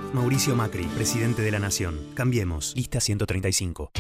Mauricio Macri, presidente de la Nación. Cambiemos. Lista 135.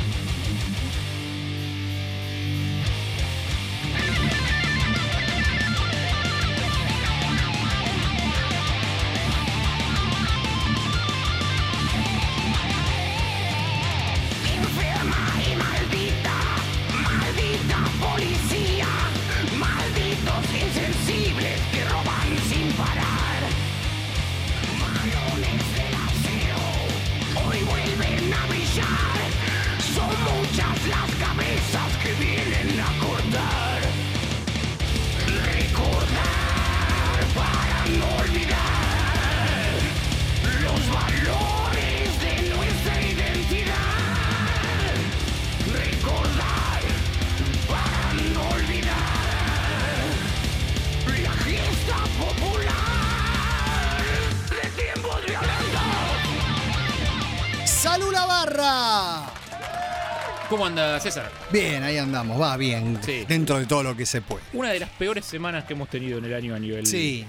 ¿Cómo anda, César? Bien, ahí andamos, va bien, sí. Dentro de todo lo que se puede. Una de las peores semanas que hemos tenido en el año a nivel... Sí,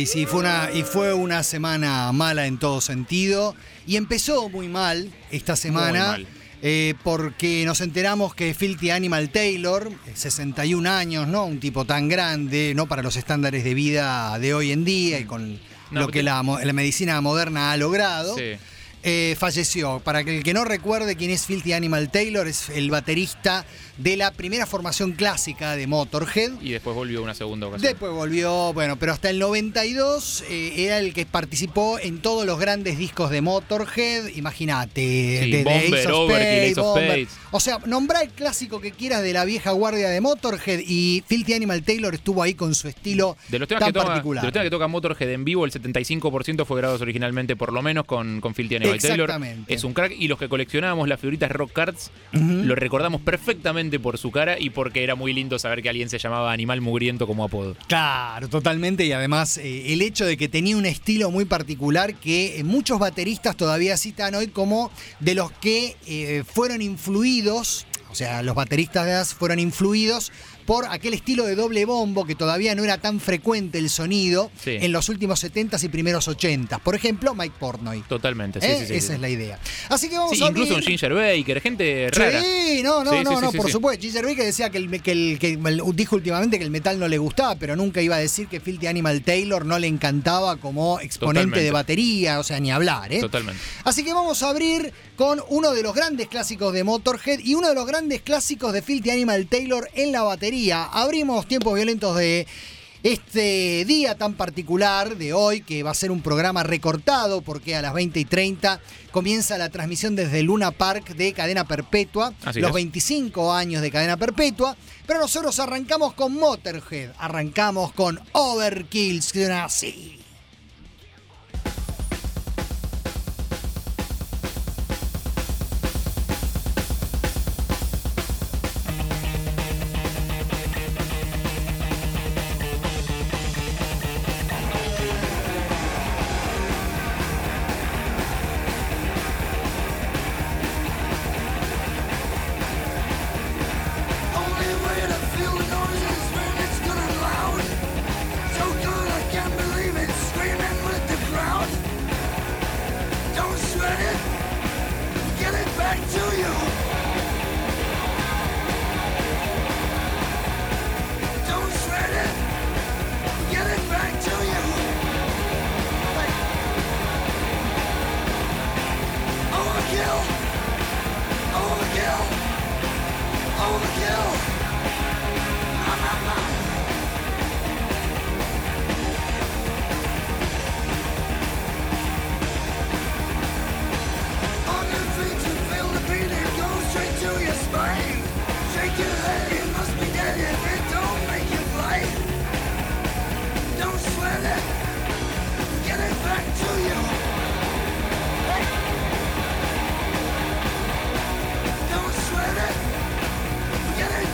fue una semana mala en todo sentido. Y empezó muy mal esta semana. Muy mal. Porque nos enteramos que Filthy Animal Taylor, 61 años, ¿no? Un tipo tan grande, ¿no? Para los estándares de vida de hoy en día y con lo que la medicina moderna ha logrado. Sí. Falleció. Para el que no recuerde quién es Filthy Animal Taylor, es el baterista de la primera formación clásica de Motorhead. Y después volvió una segunda ocasión. Después volvió, bueno, pero hasta el 92 era el que participó en todos los grandes discos de Motorhead. Imagínate, sí, Bomber, Overkill, Ace of Spades. O sea, nombrá el clásico que quieras de la vieja guardia de Motorhead y Filthy Animal Taylor estuvo ahí con su estilo tan particular. De los temas que toca Motorhead en vivo, el 75% fue grabados originalmente, por lo menos, con Filthy Animal Taylor. Es un crack, y los que coleccionábamos las figuritas Rock Cards lo recordamos perfectamente por su cara y porque era muy lindo saber que alguien se llamaba Animal Mugriento como apodo. Claro, totalmente, y además el hecho de que tenía un estilo muy particular que muchos bateristas todavía citan hoy como de los que fueron influidos, o sea, los bateristas de jazz fueron influidos por aquel estilo de doble bombo que todavía no era tan frecuente el sonido en los últimos 70s y primeros 80s. Por ejemplo, Mike Portnoy. Totalmente, sí. Esa es la idea. Así que vamos a abrir... Incluso un Ginger Baker, gente rara. Sí, por supuesto. Ginger Baker decía que dijo últimamente que el metal no le gustaba, pero nunca iba a decir que Filthy Animal Taylor no le encantaba como exponente de batería, o sea, ni hablar, Totalmente. Así que vamos a abrir con uno de los grandes clásicos de Motorhead y uno de los grandes clásicos de Filthy Animal Taylor en la batería. Abrimos Tiempos Violentos de este día tan particular de hoy, que va a ser un programa recortado porque a las 20:30 comienza la transmisión desde Luna Park de Cadena Perpetua, los 25 años de Cadena Perpetua, pero nosotros arrancamos con Motorhead, arrancamos con Overkill, que suena así. Get it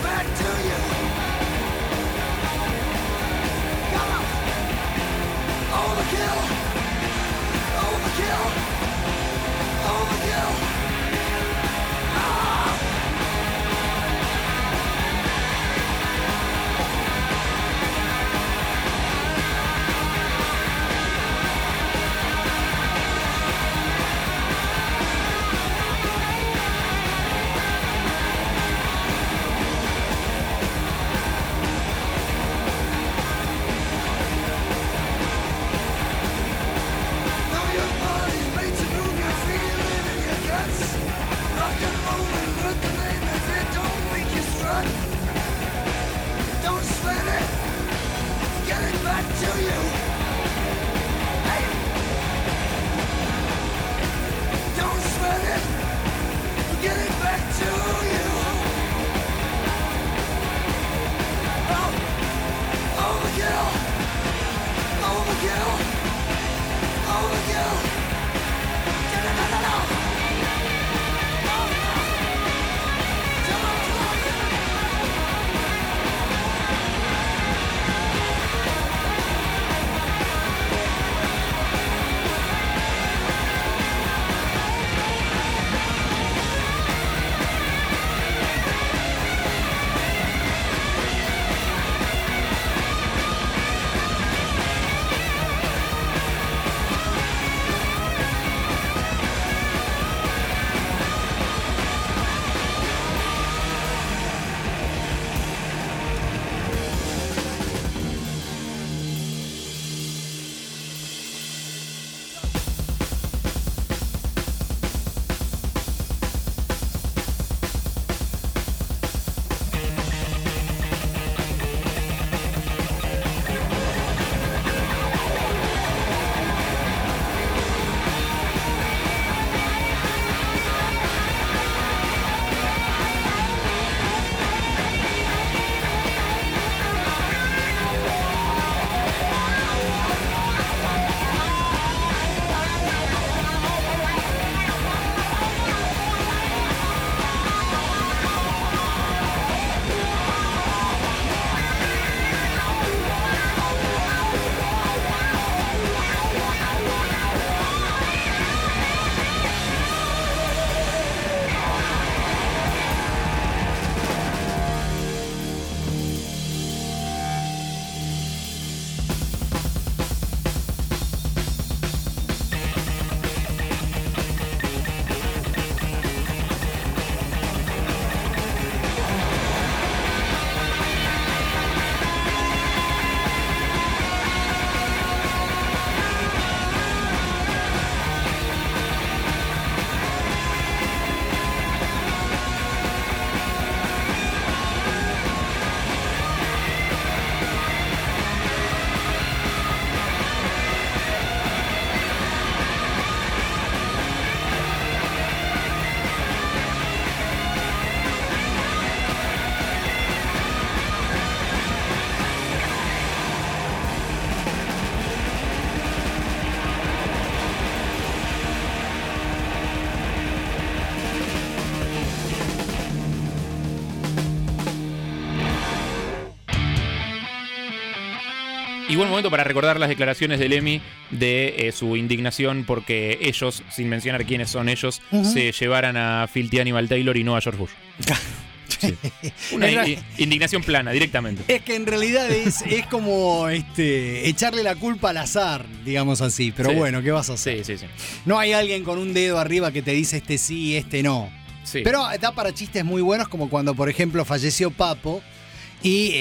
Y buen momento para recordar las declaraciones de Lemmy de su indignación porque ellos, sin mencionar quiénes son ellos, se llevaran a Filthy Animal Taylor y no a George Bush. Sí. Una indignación plana, directamente. Es que en realidad es como echarle la culpa al azar, digamos así. Pero bueno, ¿qué vas a hacer? Sí. No hay alguien con un dedo arriba que te dice este sí, este no. Sí. Pero da para chistes muy buenos, como cuando, por ejemplo, falleció Papo y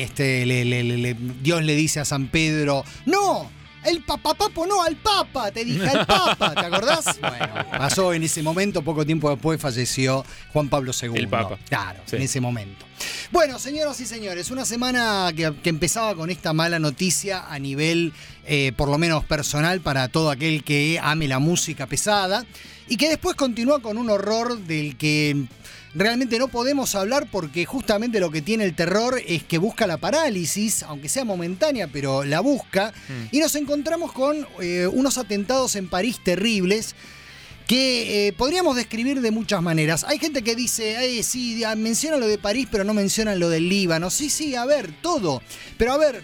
Dios le dice a San Pedro, ¡no! El Papo no, al Papa, te dije, al Papa, ¿te acordás? Bueno, pasó en ese momento, poco tiempo después falleció Juan Pablo II. El Papa. Claro, sí. En ese momento. Bueno, señoras y señores, una semana que empezaba con esta mala noticia a nivel, por lo menos personal, para todo aquel que ame la música pesada, y que después continúa con un horror del que realmente no podemos hablar porque justamente lo que tiene el terror es que busca la parálisis, aunque sea momentánea, pero la busca. Y nos encontramos con unos atentados en París terribles que podríamos describir de muchas maneras. Hay gente que dice, sí, mencionan lo de París, pero no mencionan lo del Líbano. Sí, a ver, todo. Pero a ver,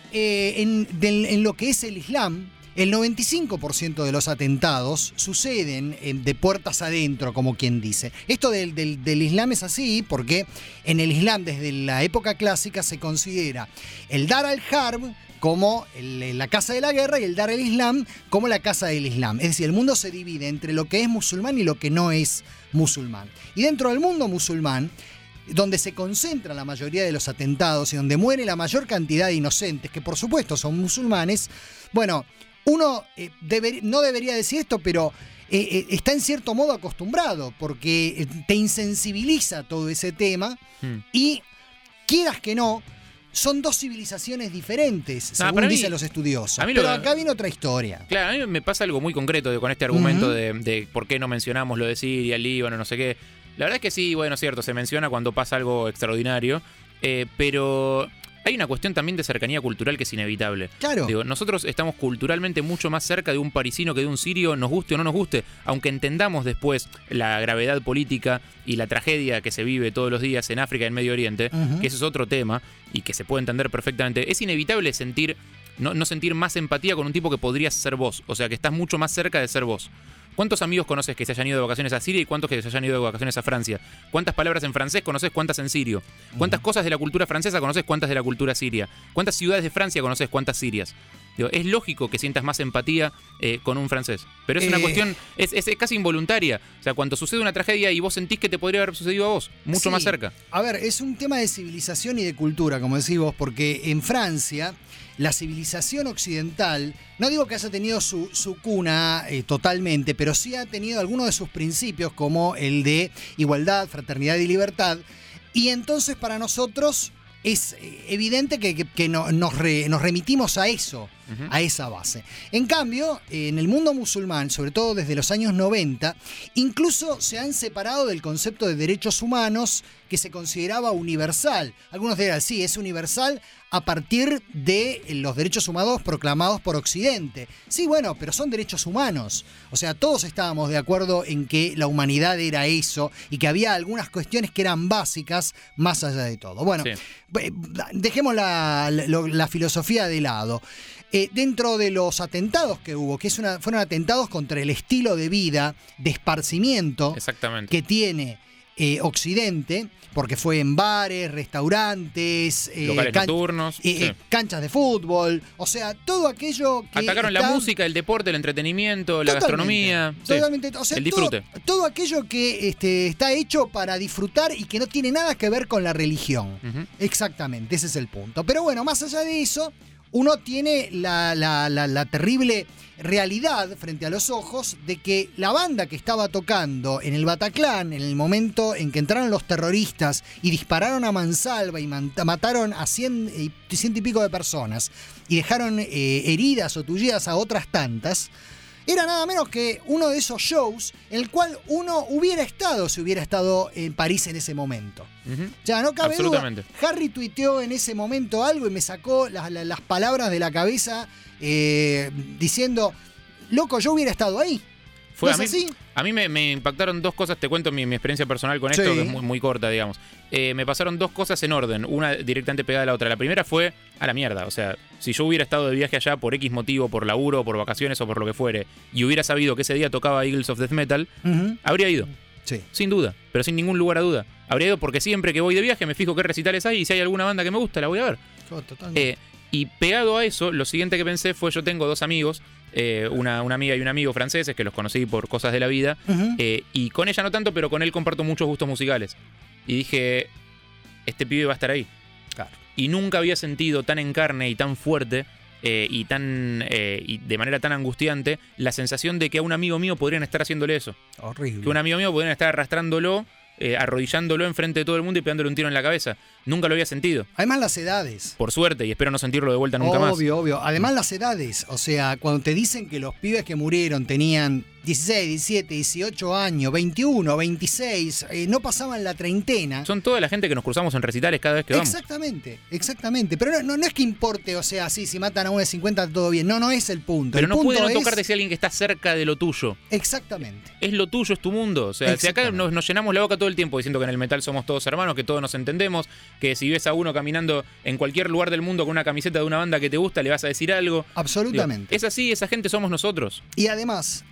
en lo que es el Islam, el 95% de los atentados suceden de puertas adentro, como quien dice. Esto del Islam es así porque en el Islam, desde la época clásica, se considera el Dar al-Harb como la casa de la guerra y el Dar al-Islam como la casa del Islam. Es decir, el mundo se divide entre lo que es musulmán y lo que no es musulmán. Y dentro del mundo musulmán, donde se concentra la mayoría de los atentados y donde muere la mayor cantidad de inocentes, que por supuesto son musulmanes, bueno, uno no debería decir esto, pero está en cierto modo acostumbrado porque te insensibiliza todo ese tema y quieras que no, son dos civilizaciones diferentes, según dicen los estudiosos. Pero acá viene otra historia. Claro, a mí me pasa algo muy concreto con este argumento de por qué no mencionamos lo de Siria, el Líbano, no sé qué. La verdad es que sí, bueno, es cierto, se menciona cuando pasa algo extraordinario, pero hay una cuestión también de cercanía cultural que es inevitable. Claro. Digo, nosotros estamos culturalmente mucho más cerca de un parisino que de un sirio, nos guste o no nos guste, aunque entendamos después la gravedad política y la tragedia que se vive todos los días en África y en Medio Oriente, que ese es otro tema y que se puede entender perfectamente. Es inevitable no sentir más empatía con un tipo que podrías ser vos, o sea, que estás mucho más cerca de ser vos. ¿Cuántos amigos conoces que se hayan ido de vacaciones a Siria y cuántos que se hayan ido de vacaciones a Francia? ¿Cuántas palabras en francés conoces? ¿Cuántas en sirio? ¿Cuántas cosas de la cultura francesa conoces? ¿Cuántas de la cultura siria? ¿Cuántas ciudades de Francia conoces? ¿Cuántas sirias? Digo, es lógico que sientas más empatía con un francés, pero es una cuestión, es casi involuntaria. O sea, cuando sucede una tragedia y vos sentís que te podría haber sucedido a vos, mucho más cerca. A ver, es un tema de civilización y de cultura, como decís vos, porque en Francia la civilización occidental, no digo que haya tenido su cuna totalmente, pero sí ha tenido algunos de sus principios, como el de igualdad, fraternidad y libertad. Y entonces para nosotros es evidente que nos remitimos a eso, a esa base. En cambio, en el mundo musulmán, sobre todo desde los años 90, incluso se han separado del concepto de derechos humanos que se consideraba universal. Algunos dirán, sí, es universal a partir de los derechos humanos proclamados por Occidente. Sí, bueno, pero son derechos humanos. O sea, todos estábamos de acuerdo en que la humanidad era eso y que había algunas cuestiones que eran básicas más allá de todo. Bueno, dejemos la filosofía de lado. Dentro de los atentados que hubo, fueron atentados contra el estilo de vida, de esparcimiento que tiene Occidente, porque fue en bares, restaurantes, locales nocturnos, canchas de fútbol, o sea, todo aquello que atacaron la música, el deporte, el entretenimiento, la gastronomía, totalmente, o sea, el disfrute. Todo aquello que está hecho para disfrutar y que no tiene nada que ver con la religión. Exactamente, ese es el punto. Pero bueno, más allá de eso, uno tiene la terrible realidad frente a los ojos de que la banda que estaba tocando en el Bataclan, en el momento en que entraron los terroristas y dispararon a mansalva y mataron a 100 y pico de personas y dejaron heridas o tullidas a otras tantas, era nada menos que uno de esos shows en el cual uno hubiera estado si hubiera estado en París en ese momento. Ya, no cabe duda. Harry tuiteó en ese momento algo y me sacó las palabras de la cabeza diciendo, loco, yo hubiera estado ahí. ¿No es así? A mí me impactaron dos cosas, te cuento mi experiencia personal con esto, que es muy corta, digamos. Me pasaron dos cosas en orden, una directamente pegada a la otra. La primera fue a la mierda, o sea, si yo hubiera estado de viaje allá por X motivo, por laburo, por vacaciones o por lo que fuere, y hubiera sabido que ese día tocaba Eagles of Death Metal, habría ido. Sí. Sin duda, pero sin ningún lugar a duda. Habría ido porque siempre que voy de viaje me fijo qué recitales hay y si hay alguna banda que me gusta, la voy a ver. Totalmente. Y pegado a eso, lo siguiente que pensé fue, yo tengo 2 amigos, una amiga y un amigo franceses que los conocí por cosas de la vida, y con ella no tanto, pero con él comparto muchos gustos musicales. Y dije, este pibe va a estar ahí. Claro. Y nunca había sentido tan en carne y tan fuerte y de manera tan angustiante la sensación de que a un amigo mío podrían estar haciéndole eso. Horrible. Que un amigo mío podrían estar arrastrándolo, arrodillándolo enfrente de todo el mundo y pegándole un tiro en la cabeza. Nunca lo había sentido. Además las edades. Por suerte, y espero no sentirlo de vuelta nunca más. Obvio. Además las edades. O sea, cuando te dicen que los pibes que murieron tenían 16, 17, 18 años, 21, 26, no pasaban la treintena. Son toda la gente que nos cruzamos en recitales cada vez que vamos. Exactamente. Pero no es que importe, o sea, sí, si matan a uno de 50 todo bien. No es el punto. Pero el no punto puede no tocarte si alguien que está cerca de lo tuyo. Exactamente. Es lo tuyo, es tu mundo. O sea, si acá nos llenamos la boca todo el tiempo diciendo que en el metal somos todos hermanos, que todos nos entendemos, que si ves a uno caminando en cualquier lugar del mundo con una camiseta de una banda que te gusta, le vas a decir algo. Absolutamente. Digo, es así, esa gente somos nosotros. Y además,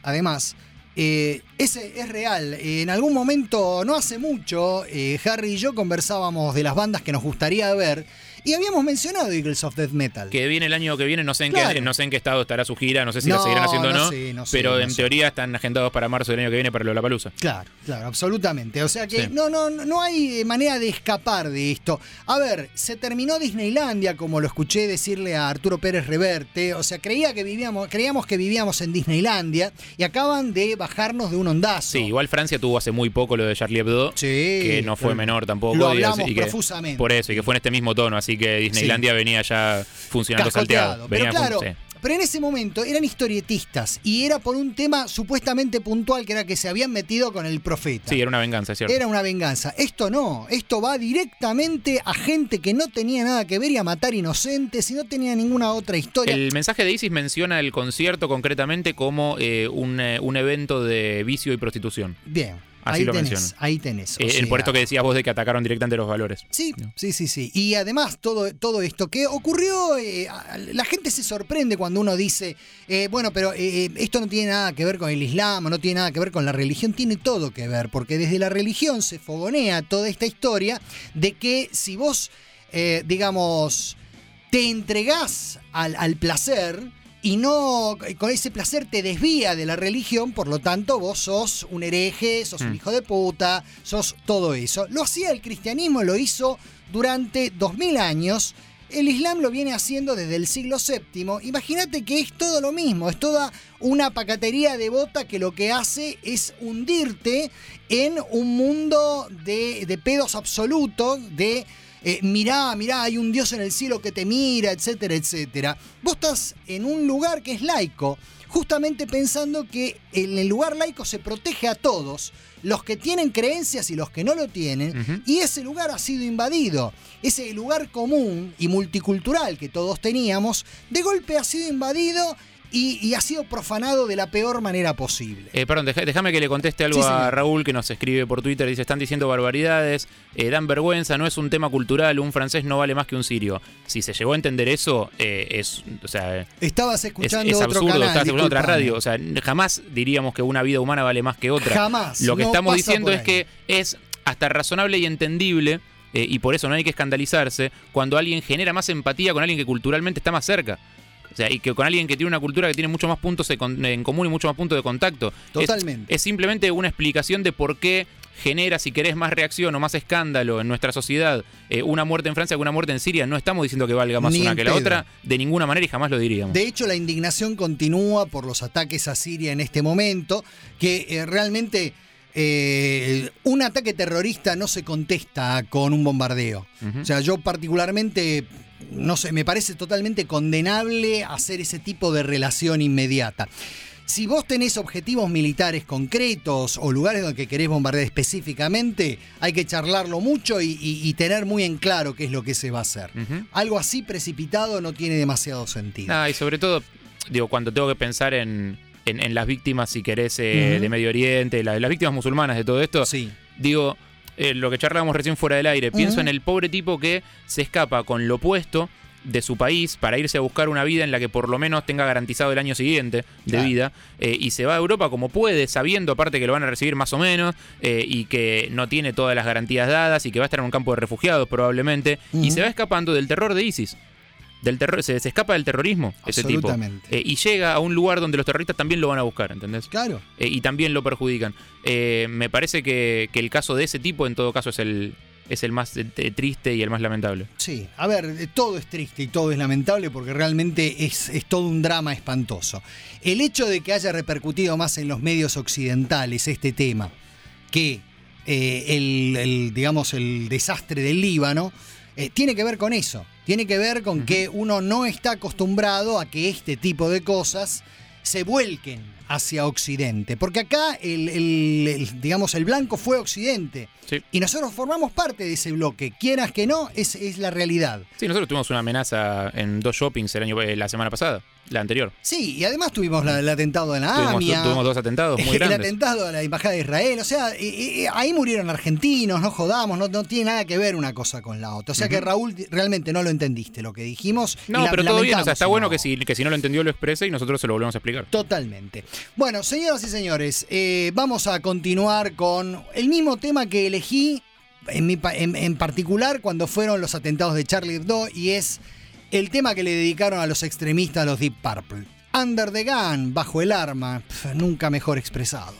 ese es real. En algún momento, no hace mucho, Harry y yo conversábamos de las bandas que nos gustaría ver y habíamos mencionado Eagles of Death Metal. Que viene el año que viene, no sé en qué estado estará su gira, no sé si No, la seguirán haciendo o no no, sé, no sé, pero no en sé. teoría están agendados para marzo del año que viene para Lollapalooza. Claro, absolutamente. O sea que Sí. no hay manera de escapar de esto. A ver, se terminó Disneylandia, como lo escuché decirle a Arturo Pérez Reverte. O sea, creíamos que vivíamos en Disneylandia y acaban de bajarnos de un ondazo. Sí, igual Francia tuvo hace muy poco lo de Charlie Hebdo, Sí, que no fue menor tampoco. Lo y hablamos y que, profusamente. por eso, y que fue en este mismo tono, así que Disneylandia venía ya funcionando salteado. Pero claro, Sí. pero en ese momento eran historietistas y era por un tema supuestamente puntual, que era que se habían metido con el profeta. Sí, era una venganza, es cierto. Era una venganza. Esto no, esto va directamente a gente que no tenía nada que ver y a matar inocentes y no tenía ninguna otra historia. El mensaje de ISIS menciona el concierto concretamente como un evento de vicio y prostitución. Bien. Así lo menciona. Ahí tenés. O sea, Por esto que decías vos de que atacaron directamente los valores. Sí, ¿no? sí. Y además todo esto que ocurrió, la gente se sorprende cuando uno dice, bueno, pero esto no tiene nada que ver con el Islam, no tiene nada que ver con la religión, tiene todo que ver, porque desde la religión se fogonea toda esta historia de que si vos, digamos, te entregás al placer y no con ese placer te desvía de la religión, por lo tanto vos sos un hereje, sos un hijo de puta, sos todo eso. Lo hacía el cristianismo, lo hizo durante 2000 años. El Islam lo viene haciendo desde el siglo VII. Imagínate que es todo lo mismo, es toda una pacatería devota que lo que hace es hundirte en un mundo de pedos absolutos, de mirá, hay un Dios en el cielo que te mira, etcétera, etcétera. Vos estás en un lugar que es laico, justamente pensando que en el lugar laico se protege a todos, los que tienen creencias y los que no lo tienen, y ese lugar ha sido invadido. Ese lugar común y multicultural que todos teníamos, de golpe ha sido invadido y ha sido profanado de la peor manera posible. Perdón, déjame que le conteste algo a Raúl, que nos escribe por Twitter. Dice, están diciendo barbaridades, dan vergüenza, no es un tema cultural, un francés no vale más que un sirio. Si se llegó a entender eso, estabas escuchando es otro absurdo, canal, estabas escuchando otra disculpame. radio. O sea, jamás diríamos que una vida humana vale más que otra. Jamás. Lo que no estamos pasa diciendo por es ahí. que es hasta razonable y entendible, y por eso no hay que escandalizarse, cuando alguien genera más empatía con alguien que culturalmente está más cerca. O sea, y que con alguien que tiene una cultura que tiene muchos más puntos en común y muchos más puntos de contacto. Totalmente. Es simplemente una explicación de por qué genera, si querés, más reacción o más escándalo en nuestra sociedad una muerte en Francia que una muerte en Siria. No estamos diciendo que valga más Ni una en que la pedo. otra, de ninguna manera, y jamás lo diríamos. De hecho, la indignación continúa por los ataques a Siria en este momento, que realmente un ataque terrorista no se contesta con un bombardeo. O sea, yo particularmente, no sé, me parece totalmente condenable hacer ese tipo de relación inmediata. Si vos tenés objetivos militares concretos o lugares donde querés bombardear específicamente, hay que charlarlo mucho y tener muy en claro qué es lo que se va a hacer. Algo así precipitado no tiene demasiado sentido. Y sobre todo, digo, cuando tengo que pensar en las víctimas, si querés, de Medio Oriente, las víctimas musulmanas de todo esto, Sí. digo, lo que charlábamos recién fuera del aire, pienso en el pobre tipo que se escapa con lo opuesto de su país para irse a buscar una vida en la que por lo menos tenga garantizado el año siguiente de vida, y se va a Europa como puede, sabiendo aparte que lo van a recibir más o menos, y que no tiene todas las garantías dadas y que va a estar en un campo de refugiados probablemente, y se va escapando del terror de ISIS. Del terror, se escapa del terrorismo ese tipo, y llega a un lugar donde los terroristas también lo van a buscar, ¿entendés? Claro. Y también lo perjudican. Me parece que el caso de ese tipo en todo caso es el más triste y el más lamentable. Sí, a ver, todo es triste y todo es lamentable porque realmente es todo un drama espantoso. El hecho de que haya repercutido más en los medios occidentales este tema que digamos, el desastre del Líbano, tiene que ver con eso. Tiene que ver con que uno no está acostumbrado a que este tipo de cosas se vuelquen hacia Occidente. Porque acá digamos, el blanco fue Occidente. Sí. Y nosotros formamos parte de ese bloque. Quieras que no, es la realidad. Sí, nosotros tuvimos una amenaza en 2 shoppings la semana pasada. La anterior. Sí, y además tuvimos el atentado de la AMIA. Tuvimos 2 atentados muy grandes. El atentado a la Embajada de Israel. O sea, ahí murieron argentinos, no jodamos, no tiene nada que ver una cosa con la otra. O sea que, Raúl, realmente no lo entendiste lo que dijimos. No, pero todo bien, o sea, está bueno que si no lo entendió lo exprese y nosotros se lo volvemos a explicar. Totalmente. Bueno, señoras y señores, vamos a continuar con el mismo tema que elegí, en particular cuando fueron los atentados de Charlie Hebdo, y es el tema que le dedicaron a los extremistas, a los Deep Purple. Under the Gun, bajo el arma, nunca mejor expresado.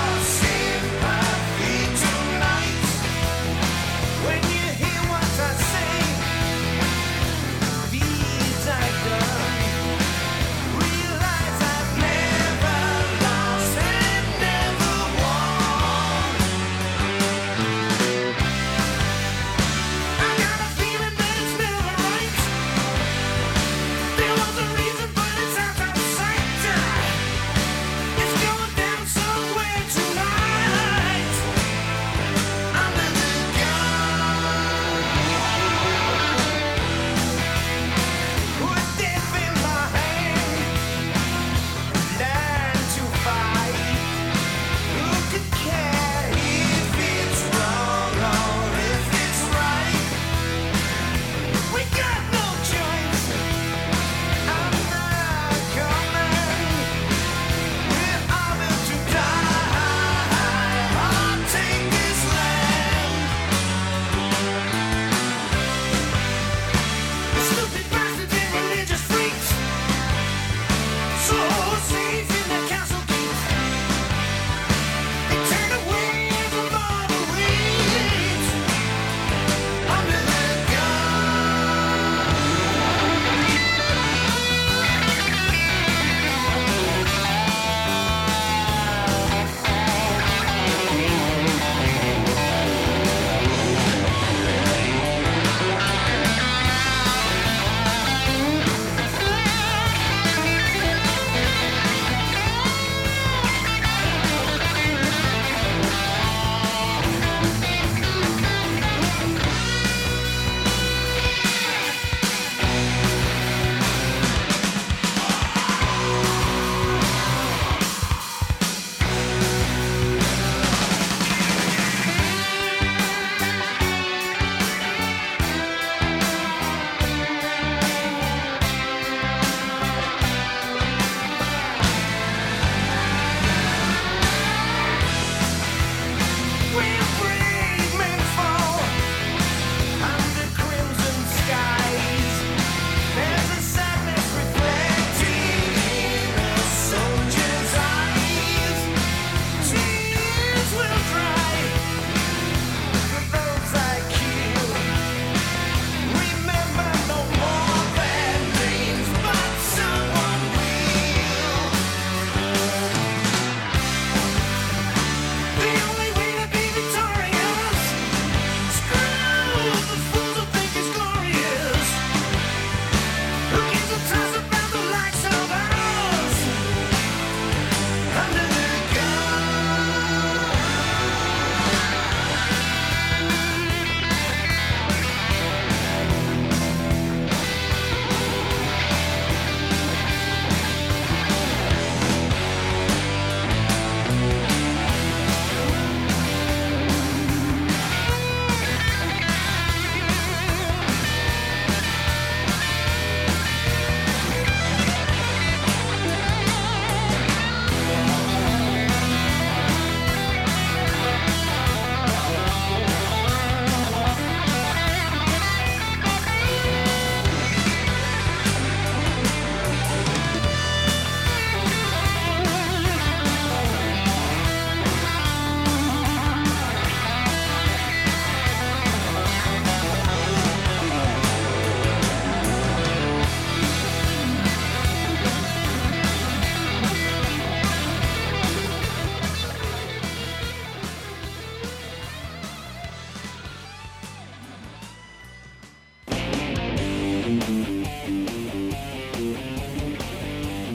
When you hear what I say.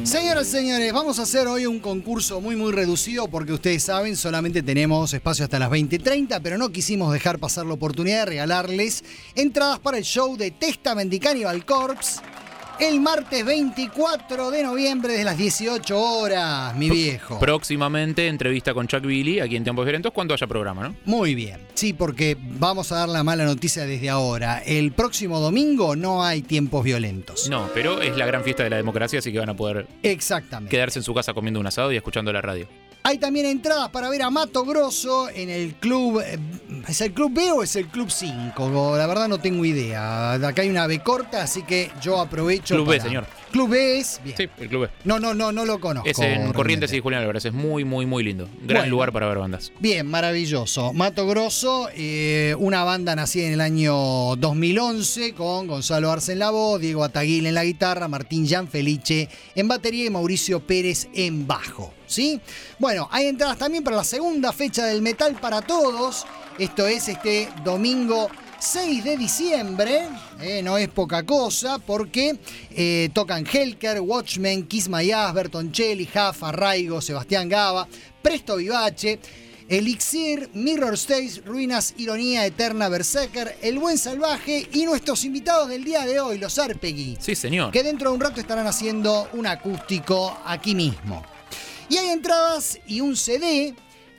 Señoras y señores, vamos a hacer hoy un concurso muy reducido porque ustedes saben, solamente tenemos espacio hasta las 20:30, pero no quisimos dejar pasar la oportunidad de regalarles entradas para el show de Testament y Cannibal Corpse el martes 24 de noviembre desde las 18 horas, mi viejo. Próximamente entrevista con Chuck Billy aquí en Tiempos Violentos cuando haya programa, ¿no? Muy bien, sí, porque vamos a dar la mala noticia desde ahora. El próximo domingo no hay Tiempos Violentos. No, pero es la gran fiesta de la democracia, así que van a poder quedarse en su casa comiendo un asado y escuchando la radio. Hay también entradas para ver a Mato Grosso en el club. ¿Es el club B o es el club 5? La verdad no tengo idea. Acá hay una B corta, así que yo aprovecho. Club B, señor. Club B es. Bien. Sí, el club B. No lo conozco. Es en Corrientes y Julián Álvarez. Es muy lindo. Gran lugar para ver bandas. Bien, maravilloso. Mato Grosso, una banda nacida en el año 2011 con Gonzalo Arce en la voz, Diego Ataguil en la guitarra, Martín Gianfelice en batería y Mauricio Pérez en bajo. ¿Sí? Bueno, hay entradas también para la segunda fecha del Metal para Todos. Esto es este domingo 6 de diciembre. No es poca cosa porque tocan Helker, Watchmen, Kiss My Ass, Bertoncelli, Jaffa, Arraigo, Sebastián Gaba, Presto Vivace, Elixir, Mirror Stage, Ruinas, Ironía Eterna, Berserker, El Buen Salvaje y nuestros invitados del día de hoy, los Arpegui. Sí, señor. Que dentro de un rato estarán haciendo un acústico aquí mismo. Y hay entradas y un CD,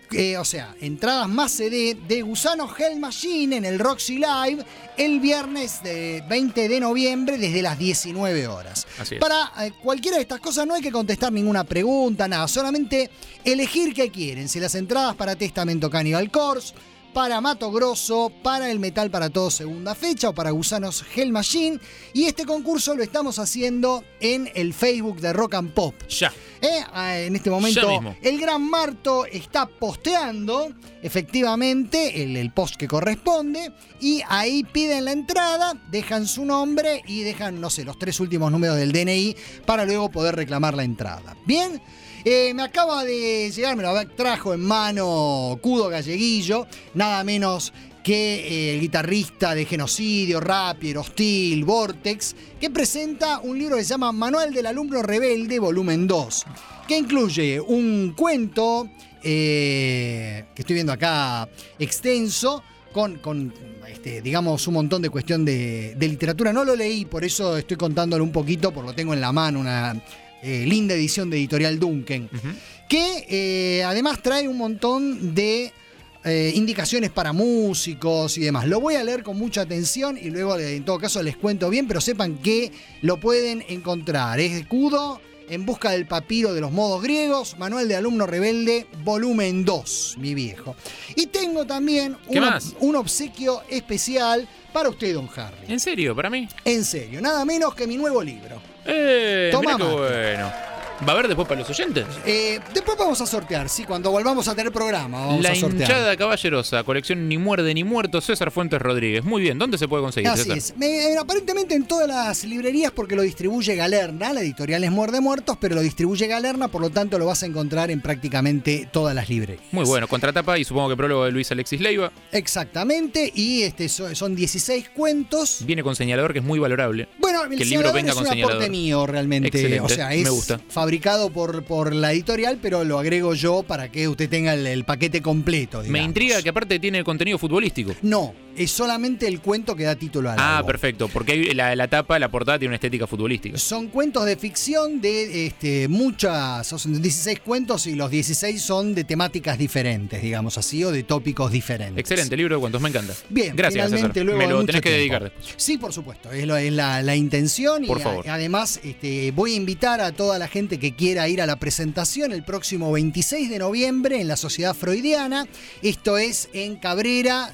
entradas más CD de Gusano Hell Machine en el Roxy Live el viernes 20 de noviembre desde las 19 horas. Así es. Para cualquiera de estas cosas no hay que contestar ninguna pregunta, nada, solamente elegir qué quieren. Si las entradas para Testamento Cannibal Corpse, para Mato Grosso, para el Metal para Todos segunda fecha o para Gusanos Hell Machine. Y este concurso lo estamos haciendo en el Facebook de Rock and Pop. Ya. En este momento el Gran Marto está posteando efectivamente el post que corresponde y ahí piden la entrada, dejan su nombre y dejan, no sé, los 3 últimos números del DNI para luego poder reclamar la entrada. ¿Bien? Me acaba de llegar, me lo trajo en mano Cudo Galleguillo, nada menos que el guitarrista de Genocidio, Rapier, Hostil, Vortex, que presenta un libro que se llama Manual del Alumno Rebelde, volumen 2, que incluye un cuento que estoy viendo acá extenso, con digamos, un montón de cuestión de literatura. No lo leí, por eso estoy contándolo un poquito, porque lo tengo en la mano, una linda edición de Editorial Duncan, que además trae un montón de indicaciones para músicos y demás. Lo voy a leer con mucha atención y luego en todo caso les cuento bien, pero sepan que lo pueden encontrar. Es de Cudo, En busca del papiro de los modos griegos, Manual de Alumno Rebelde, volumen 2, mi viejo. Y tengo también un obsequio especial para usted, don Harry. ¿En serio? ¿Para mí? En serio, nada menos que mi nuevo libro. Toma, qué bueno. ¿Va a haber después para los oyentes? Después vamos a sortear, sí, cuando volvamos a tener programa vamos a sortear. La hinchada caballerosa, colección Ni Muerde ni Muerto, César Fuentes Rodríguez. Muy bien, ¿dónde se puede conseguir, Así César? es. Aparentemente en todas las librerías porque lo distribuye Galerna, la editorial es Muerde Muertos, pero lo distribuye Galerna, por lo tanto lo vas a encontrar en prácticamente todas las librerías. Muy bueno, contratapa y supongo que prólogo de Luis Alexis Leiva. Exactamente, y son 16 cuentos. Viene con señalador, que es muy valorable. Bueno, que el libro venga es con un señalador. Aporte mío realmente. Excelente, o sea, es me gusta. Fabricado por la editorial, pero lo agrego yo para que usted tenga el paquete completo, digamos. Me intriga que aparte tiene contenido futbolístico. No, es solamente el cuento que da título al álbum. Perfecto, porque hay la tapa, la portada tiene una estética futbolística. Son cuentos de ficción de son 16 cuentos y los 16 son de temáticas diferentes, digamos así, o de tópicos diferentes. Excelente, libro de cuentos, me encanta. Bien, gracias, César. Me lo tenés que dedicar después. Sí, por supuesto, es la intención. Por favor. Además, voy a invitar a toda la gente que quiera ir a la presentación el próximo 26 de noviembre en la Sociedad Freudiana. Esto es en Cabrera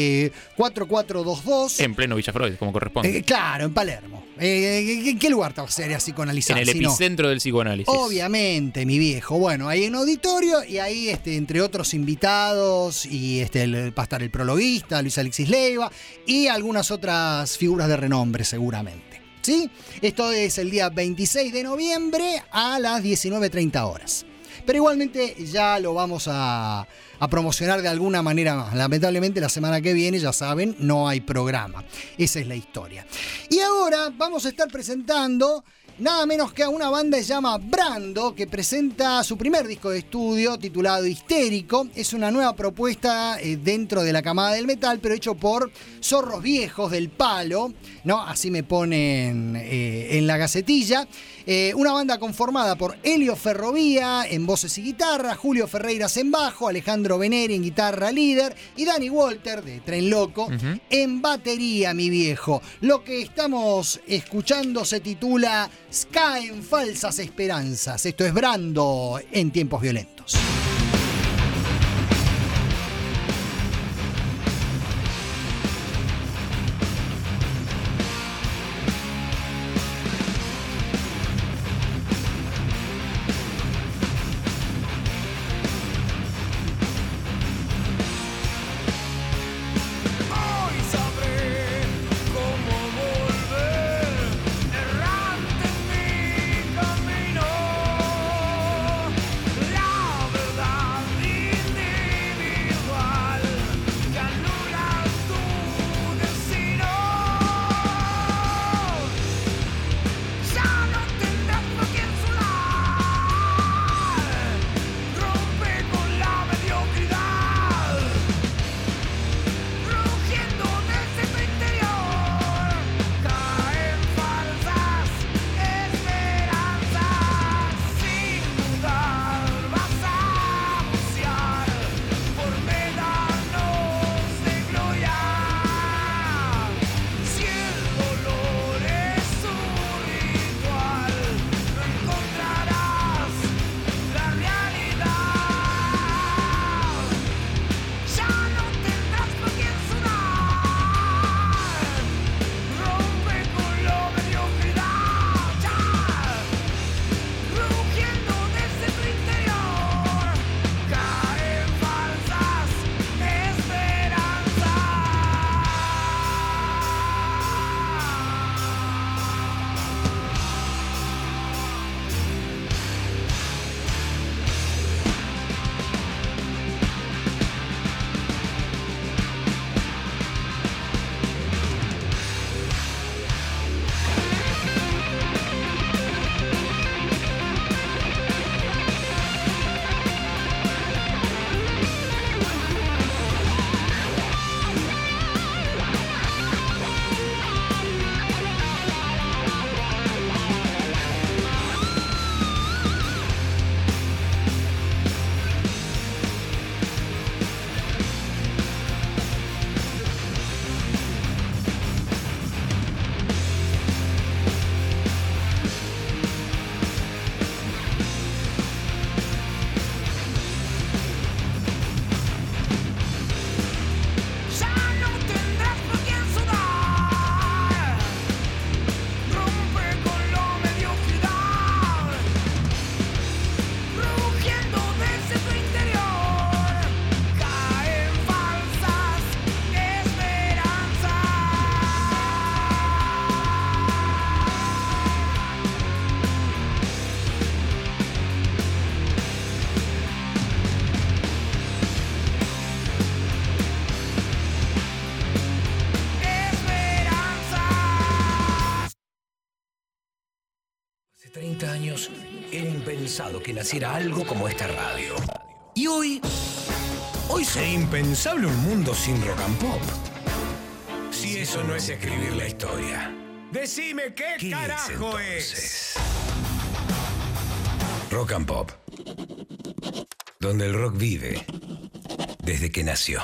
4422. En pleno Villa Freud, como corresponde. Claro, en Palermo. ¿Qué lugar te va a ser así psicoanalizar? En el epicentro del psicoanálisis. Obviamente, mi viejo. Bueno, hay un auditorio y ahí, entre otros invitados, y va a estar el prologuista, Luis Alexis Leiva, y algunas otras figuras de renombre, seguramente. ¿Sí? Esto es el día 26 de noviembre a las 19:30 horas. pero igualmente ya lo vamos a promocionar de alguna manera más. Lamentablemente la semana que viene, ya saben, no hay programa. Esa es la historia. Y ahora vamos a estar presentando nada menos que a una banda que se llama Brando, que presenta su primer disco de estudio titulado Histérico. Es una nueva propuesta dentro de la camada del metal, pero hecho por zorros viejos del palo, ¿no? Así me ponen en la gacetilla. Una banda conformada por Elio Ferrovía en voces y guitarra, Julio Ferreiras en bajo, Alejandro Veneri en guitarra líder y Danny Walter de Tren Loco en batería, mi viejo. Lo que estamos escuchando se titula Caen falsas esperanzas. Esto es Brando en tiempos violentos. Que naciera algo como esta radio. Y hoy sería impensable un mundo sin rock and pop. Si eso no es escribir la historia. Decime qué carajo es. Rock and Pop. Donde el rock vive desde que nació.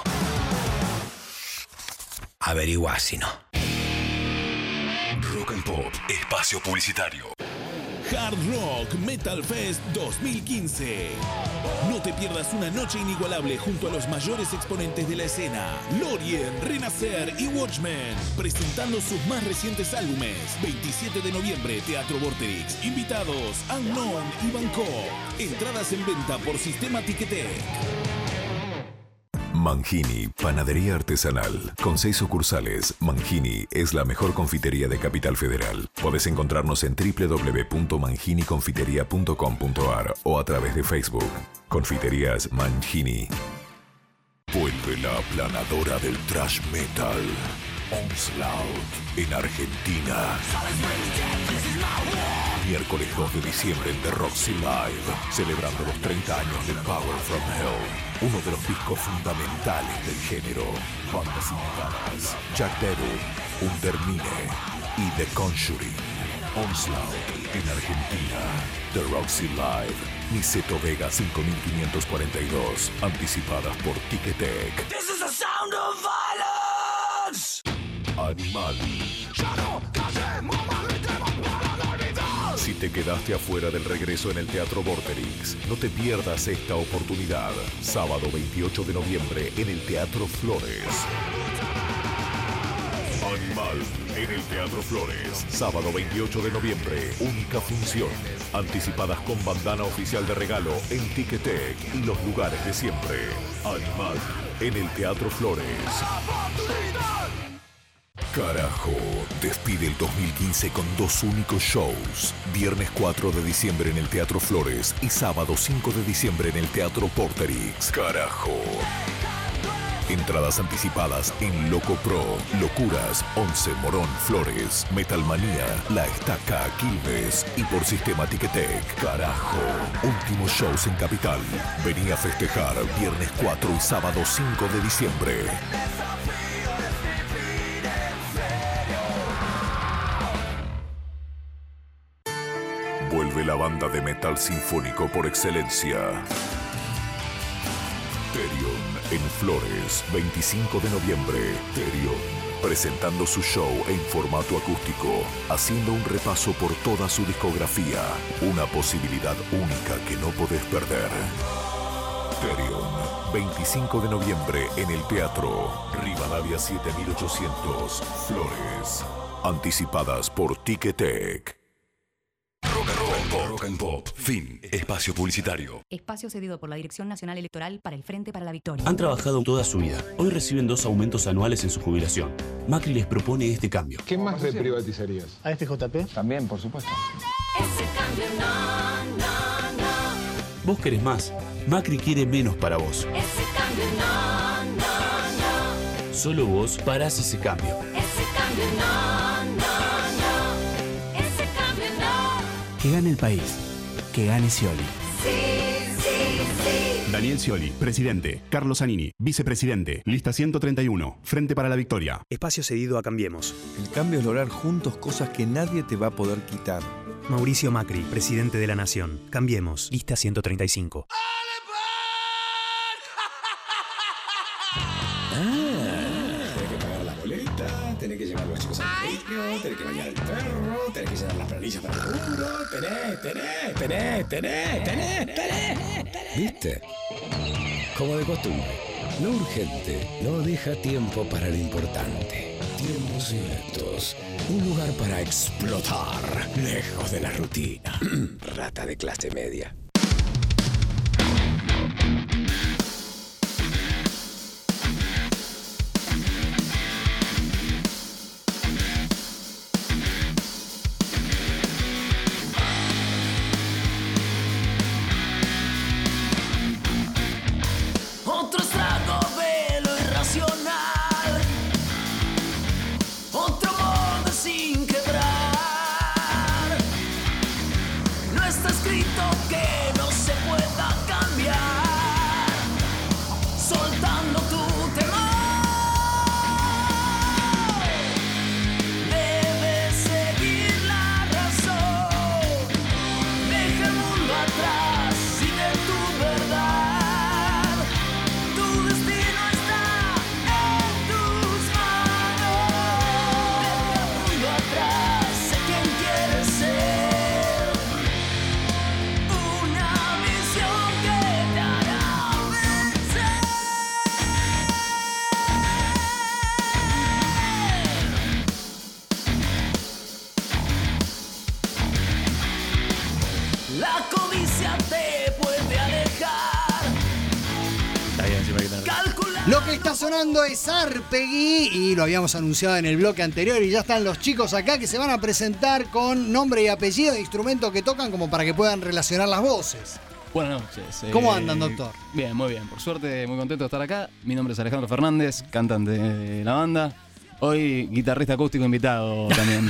Averiguá si no. Rock and Pop, espacio publicitario. Hard Rock Metal Fest 2015. No te pierdas una noche inigualable junto a los mayores exponentes de la escena, Lorien, Renacer y Watchmen, presentando sus más recientes álbumes. 27 de noviembre, Teatro Vorterix. Invitados, Unknown y Bangkok. Entradas en venta por Sistema Ticketek. Mangini, panadería artesanal. Con 6 sucursales, Mangini es la mejor confitería de Capital Federal. Podés encontrarnos en www.manginiconfiteria.com.ar o a través de Facebook. Confiterías Mangini. Vuelve la aplanadora del thrash metal. Onslaught en Argentina. Miércoles 2 de diciembre en The Roxy Live, celebrando los 30 años de Power from Hell, uno de los discos fundamentales del género. Bandas invitadas: Jack Devil, Untermine y The Conjuring. Onslaught en Argentina. The Roxy Live, Niceto Vega 5542, anticipadas por Ticketek. This is the sound of violence. Animal. Si te quedaste afuera del regreso en el Teatro Vorterix, no te pierdas esta oportunidad. Sábado 28 de noviembre en el Teatro Flores. Animal en el Teatro Flores. Sábado 28 de noviembre, única función. Anticipadas con bandana oficial de regalo en Ticketek y los lugares de siempre. Animal en el Teatro Flores. Carajo, despide el 2015 con 2 únicos shows. Viernes 4 de diciembre en el Teatro Flores y sábado 5 de diciembre en el Teatro Vorterix. Carajo. Entradas anticipadas en Loco Pro, Locuras, 11 Morón, Flores, Metalmanía, La Estaca, Quilmes y por sistema Ticketek. Carajo. Últimos shows en Capital. Vení a festejar viernes 4 y sábado 5 de diciembre. Vuelve la banda de metal sinfónico por excelencia. Therion en Flores, 25 de noviembre. Therion, presentando su show en formato acústico, haciendo un repaso por toda su discografía. Una posibilidad única que no podés perder. Therion, 25 de noviembre en el Teatro Rivadavia 7800, Flores. Anticipadas por Ticketek. Rock and Pop. Fin. Espacio publicitario. Espacio cedido por la Dirección Nacional Electoral para el Frente para la Victoria. Han trabajado toda su vida. Hoy reciben 2 aumentos anuales en su jubilación. Macri les propone este cambio. ¿Qué más reprivatizarías? ¿A FJP? También, por supuesto. Ese cambio no. Vos querés más. Macri quiere menos para vos. Ese cambio no. Solo vos parás ese cambio. Ese cambio no. Que gane el país. Que gane Scioli. Sí. Daniel Scioli, presidente. Carlos Zanini, vicepresidente. Lista 131. Frente para la Victoria. Espacio cedido a Cambiemos. El cambio es lograr juntos cosas que nadie te va a poder quitar. Mauricio Macri, presidente de la Nación. Cambiemos. Lista 135. Tenés que pagar las boletas, tenés que llevar a los chicos al colegio, tenés que bañar el perro, tenés que llenar las planillas para el laburo, tenés. ¿Viste? Como de costumbre, lo urgente no deja tiempo para lo importante. Tiempos ineptos, un lugar para explotar, lejos de la rutina. Rata de clase media. La codicia te puede alejar. Está bien, sí, Calcula Lo que está sonando es Arpegui y lo habíamos anunciado en el bloque anterior y ya están los chicos acá que se van a presentar con nombre y apellido de instrumento que tocan como para que puedan relacionar las voces. Buenas noches. ¿Cómo andan, doctor? Bien, muy bien. Por suerte, muy contento de estar acá. Mi nombre es Alejandro Fernández, cantante de la banda. Hoy guitarrista acústico invitado también.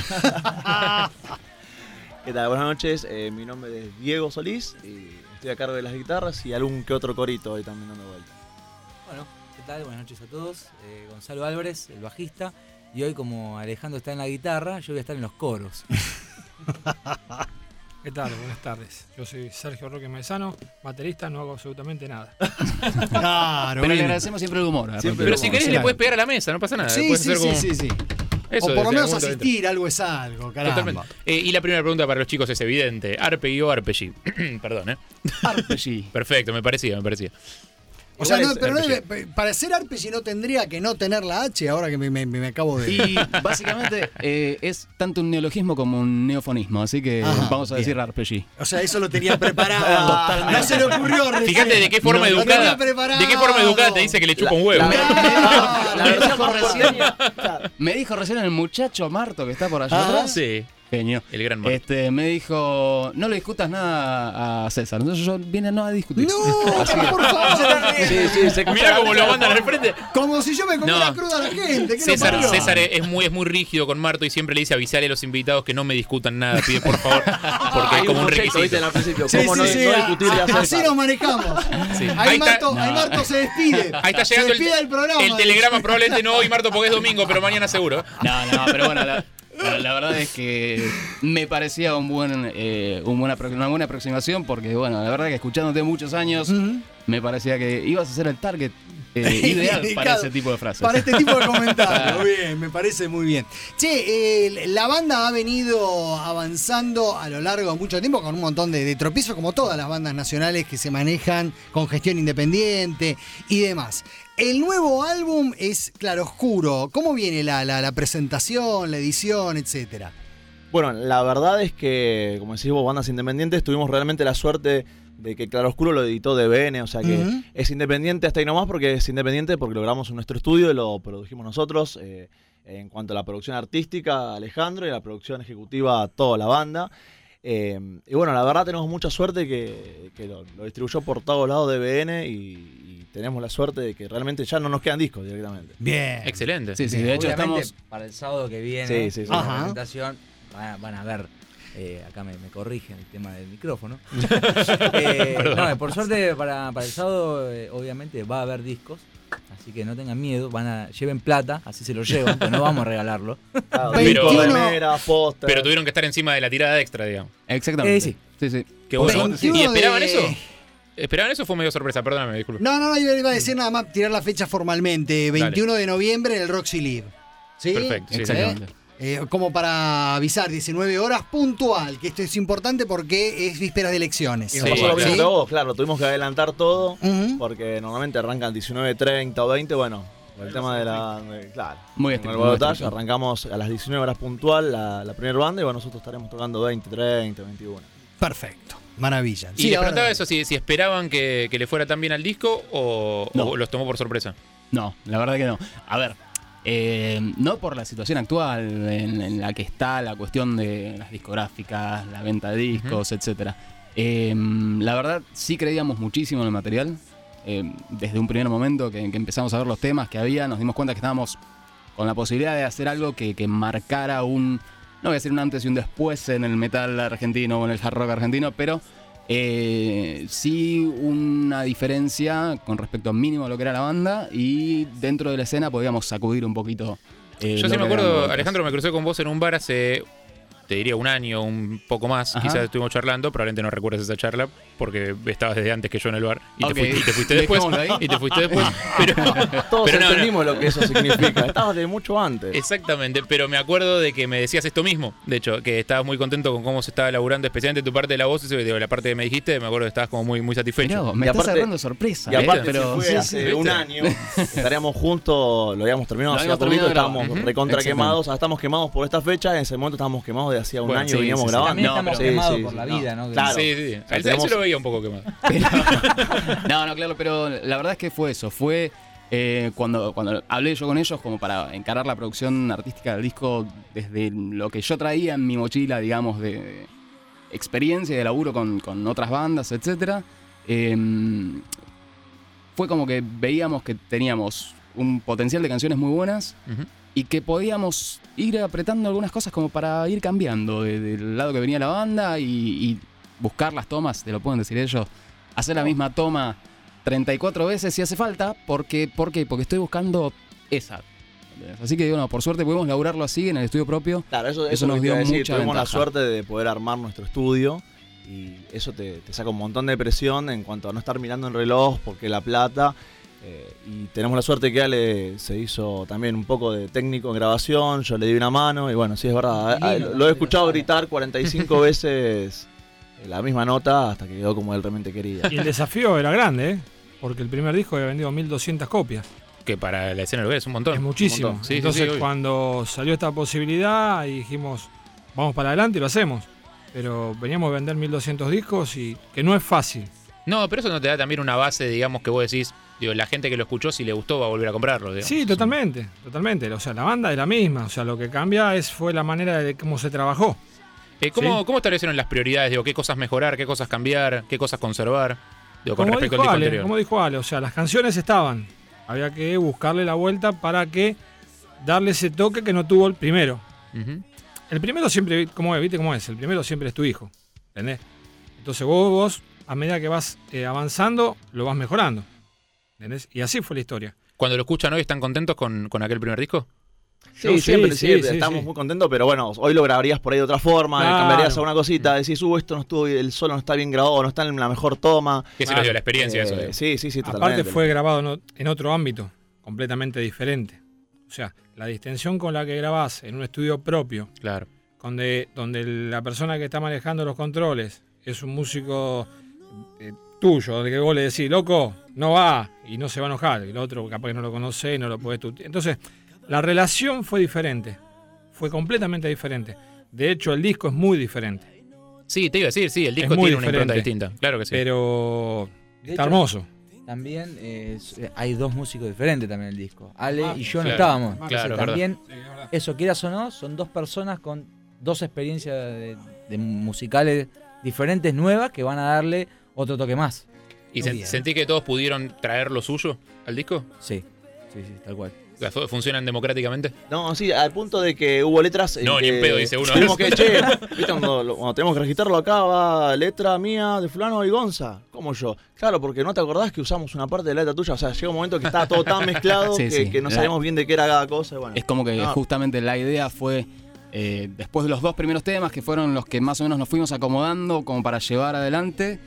¿Qué tal? Buenas noches. Mi nombre es Diego Solís y estoy a cargo de las guitarras y algún que otro corito hoy también dando vuelta. Bueno, ¿qué tal? Buenas noches a todos. Gonzalo Álvarez, el bajista. Y hoy, como Alejandro está en la guitarra, yo voy a estar en los coros. ¿Qué tal? Buenas tardes. Yo soy Sergio Roque Maezano, baterista, no hago absolutamente nada. Claro, pero le agradecemos siempre el humor. Pero si querés le puedes pegar a la mesa, no pasa nada. Sí. Eso, o por lo menos asistir, algo es algo, caramba. Totalmente. Y la primera pregunta para los chicos es evidente. ¿Arpegui o Arpeggi? Perdón, Arpeggi. Perfecto, me parecía. O sea, no, pero para ser Arpeggi no tendría que no tener la H, ahora que me acabo de... Y básicamente es tanto un neologismo como un neofonismo, así que vamos a decir Arpeggi. O sea, eso lo tenía preparado. No se le ocurrió recién. Fíjate de qué forma educada. ¿De qué forma educada te dice que le chupa un huevo? Me dijo recién el muchacho Marto que está por allá atrás. Sí. Genio. El gran Marto. Me dijo, no le discutas nada a César. Entonces yo vine no a discutir. No, así por favor. Mirá cómo lo mandan al frente. Como si yo me comiera cruda a la gente. César es muy rígido con Marto y siempre le dice avisarle a los invitados que no me discutan nada, pide por favor, porque es como un requisito. Al principio, ¿cómo no discutirle a César? Así nos manejamos. Ahí Marto se despide. Ahí está llegando el programa. El telegrama probablemente no hoy, Marto, porque es domingo, pero mañana seguro. No, pero bueno, la verdad es que me parecía una buena aproximación porque, bueno, la verdad que escuchándote muchos años, me parecía que ibas a ser el target ideal para ese tipo de frases. Para este tipo de comentarios. Bien, me parece muy bien. Che, la banda ha venido avanzando a lo largo de mucho tiempo con un montón de tropiezos, como todas las bandas nacionales que se manejan con gestión independiente y demás. El nuevo álbum es Claroscuro. ¿Cómo viene la presentación, la edición, etcétera? Bueno, la verdad es que, como decís vos, bandas independientes, tuvimos realmente la suerte de que Claroscuro lo editó DBN, o sea que es independiente hasta ahí nomás porque es independiente porque lo grabamos en nuestro estudio y lo produjimos nosotros. En cuanto a la producción artística, Alejandro, y la producción ejecutiva, toda la banda. Y bueno, la verdad tenemos mucha suerte que lo distribuyó por todos lados DBN y tenemos la suerte de que realmente ya no nos quedan discos directamente. Bien. Excelente. Sí, de hecho estamos... Para el sábado que viene, la presentación, van a ver... acá me corrigen el tema del micrófono. Por suerte para el sábado obviamente va a haber discos, así que no tengan miedo, lleven plata, así se lo llevan, pero no vamos a regalarlo. Pero tuvieron que estar encima de la tirada extra, digamos. Exactamente. Sí. Qué bueno. ¿Y esperaban eso? ¿Esperaban eso o fue medio sorpresa? Perdóname, disculpe. No, iba a decir nada más, tirar la fecha formalmente. 21 de noviembre en el Roxy Live. ¿Sí? Perfecto, sí, exactamente. Como para avisar, 19 horas puntual, que esto es importante porque es vísperas de elecciones. Y nos pasó lo mismo que vos, claro, tuvimos que adelantar todo, porque normalmente arrancan 19:30 o 20, bueno, el tema de claro. Muy bien. Con el balotaje arrancamos a las 19 horas puntual la primera banda y bueno, nosotros estaremos tocando 20:30, 21. Perfecto, maravilla. Y les preguntaba eso, si esperaban que le fuera tan bien al disco o los tomó por sorpresa. No, la verdad que no. A ver, no por la situación actual en la que está la cuestión de las discográficas, la venta de discos, etcétera. La verdad sí creíamos muchísimo en el material. Desde un primer momento que empezamos a ver los temas que había, nos dimos cuenta que estábamos con la posibilidad de hacer algo que marcara no voy a decir un antes y un después en el metal argentino o en el hard rock argentino, pero sí una diferencia con respecto mínimo a lo que era la banda, y dentro de la escena podíamos sacudir un poquito. Yo sí me acuerdo, Alejandro, me crucé con vos en un bar hace, te diría, un año, un poco más. Quizás estuvimos charlando, probablemente no recuerdes esa charla porque estabas desde antes que yo en el bar y te fuiste después. Todos entendimos lo que eso significa. Estabas de mucho antes. Exactamente, pero me acuerdo de que me decías esto mismo. De hecho, que estabas muy contento con cómo se estaba laburando, especialmente tu parte de la voz, de la parte que me dijiste. Me acuerdo que estabas como muy satisfecho. Mirá, me estás agarrando sorpresa. Y aparte, pero si fue hace un año, estaríamos juntos, lo habíamos terminado hace poquito, estábamos recontra quemados. Estamos quemados por esta fecha, en ese momento estábamos quemados de hacía un año veníamos grabando. También estamos quemados por la vida, ¿no? Claro. Sí. A él se lo veía un poco quemado. No, claro, pero la verdad es que fue eso. Fue Cuando hablé yo con ellos como para encarar la producción artística del disco desde lo que yo traía en mi mochila, digamos, de experiencia y de laburo con otras bandas, etc. Fue como que veíamos que teníamos un potencial de canciones muy buenas y que podíamos ir apretando algunas cosas como para ir cambiando del lado que venía la banda y buscar las tomas, te lo pueden decir ellos, hacer la misma toma 34 veces si hace falta. ¿Por qué? Porque estoy buscando esa. Así que digo, no, por suerte pudimos laburarlo así en el estudio propio. Claro, eso nos dio mucha ventaja. Tuvimos la suerte de poder armar nuestro estudio y eso te saca un montón de presión en cuanto a no estar mirando el reloj porque la plata. Y tenemos la suerte que Ale se hizo también un poco de técnico en grabación, yo le di una mano y bueno, sí es verdad. Lo he escuchado gritar 45 veces la misma nota hasta que quedó como él realmente quería. Y el desafío era grande, porque el primer disco había vendido 1200 copias. Que para la escena lo es un montón. Es muchísimo. Montón. Sí, entonces sí, cuando salió esta posibilidad y dijimos, vamos para adelante y lo hacemos. Pero veníamos a vender 1200 discos y que no es fácil. No, pero eso no te da también una base, digamos, que vos decís, digo, la gente que lo escuchó, si le gustó, va a volver a comprarlo. Digamos. Sí, totalmente. O sea, la banda es la misma. O sea, lo que cambia fue la manera de cómo se trabajó. ¿Cómo establecieron las prioridades? Digo, ¿qué cosas mejorar, qué cosas cambiar, qué cosas conservar? Digo, con como respecto al disco anterior. Como dijo Ale, o sea, las canciones estaban. Había que buscarle la vuelta para que darle ese toque que no tuvo el primero. El primero siempre, ¿viste cómo es? El primero siempre es tu hijo. ¿Entendés? Entonces vos a medida que vas avanzando, lo vas mejorando. ¿Entendés? Y así fue la historia. Cuando lo escuchan hoy, ¿están contentos con aquel primer disco? Sí, siempre, estamos muy contentos, pero bueno, hoy lo grabarías por ahí de otra forma, cambiarías alguna cosita, decís, esto no estuvo, el solo no está bien grabado, no está en la mejor toma. Que se nos dio la experiencia eso. Sí, totalmente. Aparte fue grabado en otro ámbito, completamente diferente. O sea, la distensión con la que grabás en un estudio propio, claro, donde la persona que está manejando los controles es un músico tuyo, donde que vos le decís, loco, no va, y no se va a enojar, y el otro capaz que no lo conoce y no lo podés tutear. Entonces, la relación fue diferente, fue completamente diferente. De hecho, el disco es muy diferente. Sí, te iba a decir, sí, el disco tiene una impronta distinta, claro que sí. Pero de está hecho, hermoso. También hay dos músicos diferentes también en el disco. Ale y yo no estábamos. Claro, también, eso quieras o no, son dos personas con dos experiencias de musicales diferentes, nuevas, que van a darle otro toque más. ¿Y sentí que todos pudieron traer lo suyo al disco? Sí, tal cual. ¿Funcionan democráticamente? No, sí, al punto de que hubo letras. No, ni en pedo, dice uno. Tenemos que, ¿viste? Cuando tenemos que registrarlo acá, va letra mía de fulano y Gonza. ¿Cómo yo? Claro, porque no te acordás que usamos una parte de la letra tuya. O sea, llega un momento que estaba todo tan mezclado que no sabemos bien de qué era cada cosa. Y bueno, es como que justamente la idea fue, después de los dos primeros temas, que fueron los que más o menos nos fuimos acomodando como para llevar adelante,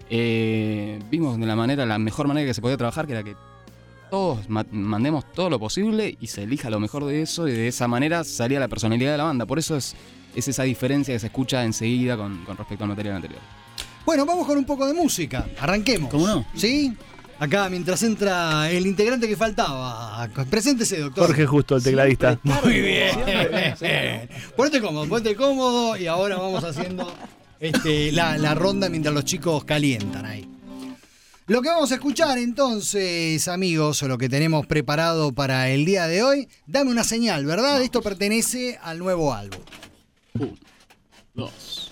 vimos de la mejor manera que se podía trabajar, que era que todos mandemos todo lo posible y se elija lo mejor de eso, y de esa manera salía la personalidad de la banda. Por eso es esa diferencia que se escucha enseguida con respecto al material anterior. Bueno, vamos con un poco de música. Arranquemos. ¿Cómo no? ¿Sí? Acá, mientras entra el integrante que faltaba. Preséntese, doctor. Jorge Justo, el tecladista. Muy bien. Ponte cómodo y ahora vamos haciendo la ronda mientras los chicos calientan ahí. Lo que vamos a escuchar entonces, amigos, o lo que tenemos preparado para el día de hoy, dame una señal, ¿verdad? Esto pertenece al nuevo álbum. 1, 2.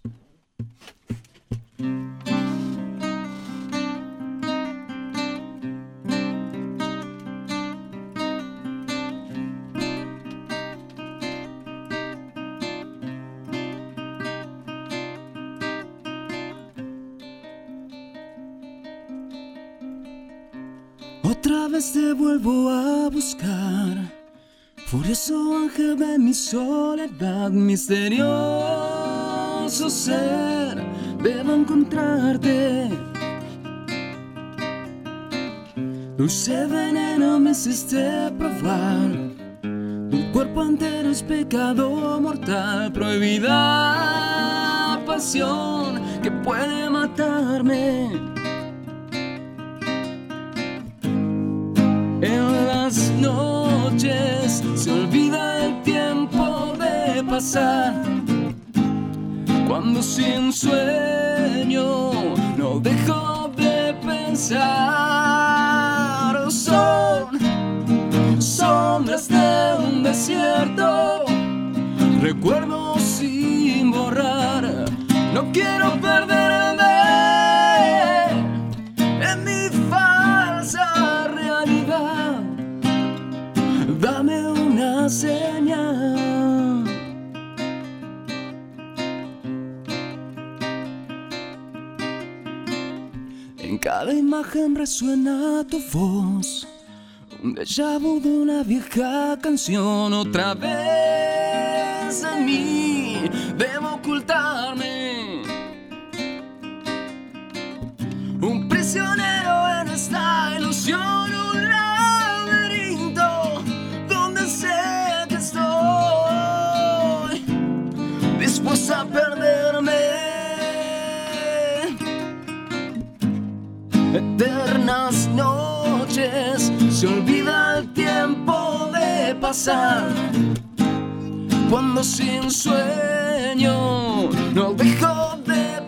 Otra vez te vuelvo a buscar, furioso ángel de mi soledad, misterioso ser, debo encontrarte. Dulce veneno me hiciste probar, tu cuerpo entero es pecado mortal, prohibida pasión que puede matarme. En las noches se olvida el tiempo de pasar, cuando sin sueño no dejo de pensar. Soy sombras de un desierto, recuerdos sin borrar. No quiero perderme en mi falsa realidad. Dame una señal. En cada imagen resuena tu voz, un déjà vu de una vieja canción. Otra vez en mí debo ocultarme, un prisionero en esta ilusión, un laberinto donde sé que estoy dispuesto a perderme. Eternas noches, se olvida el tiempo de pasar, cuando sin sueño no dejo de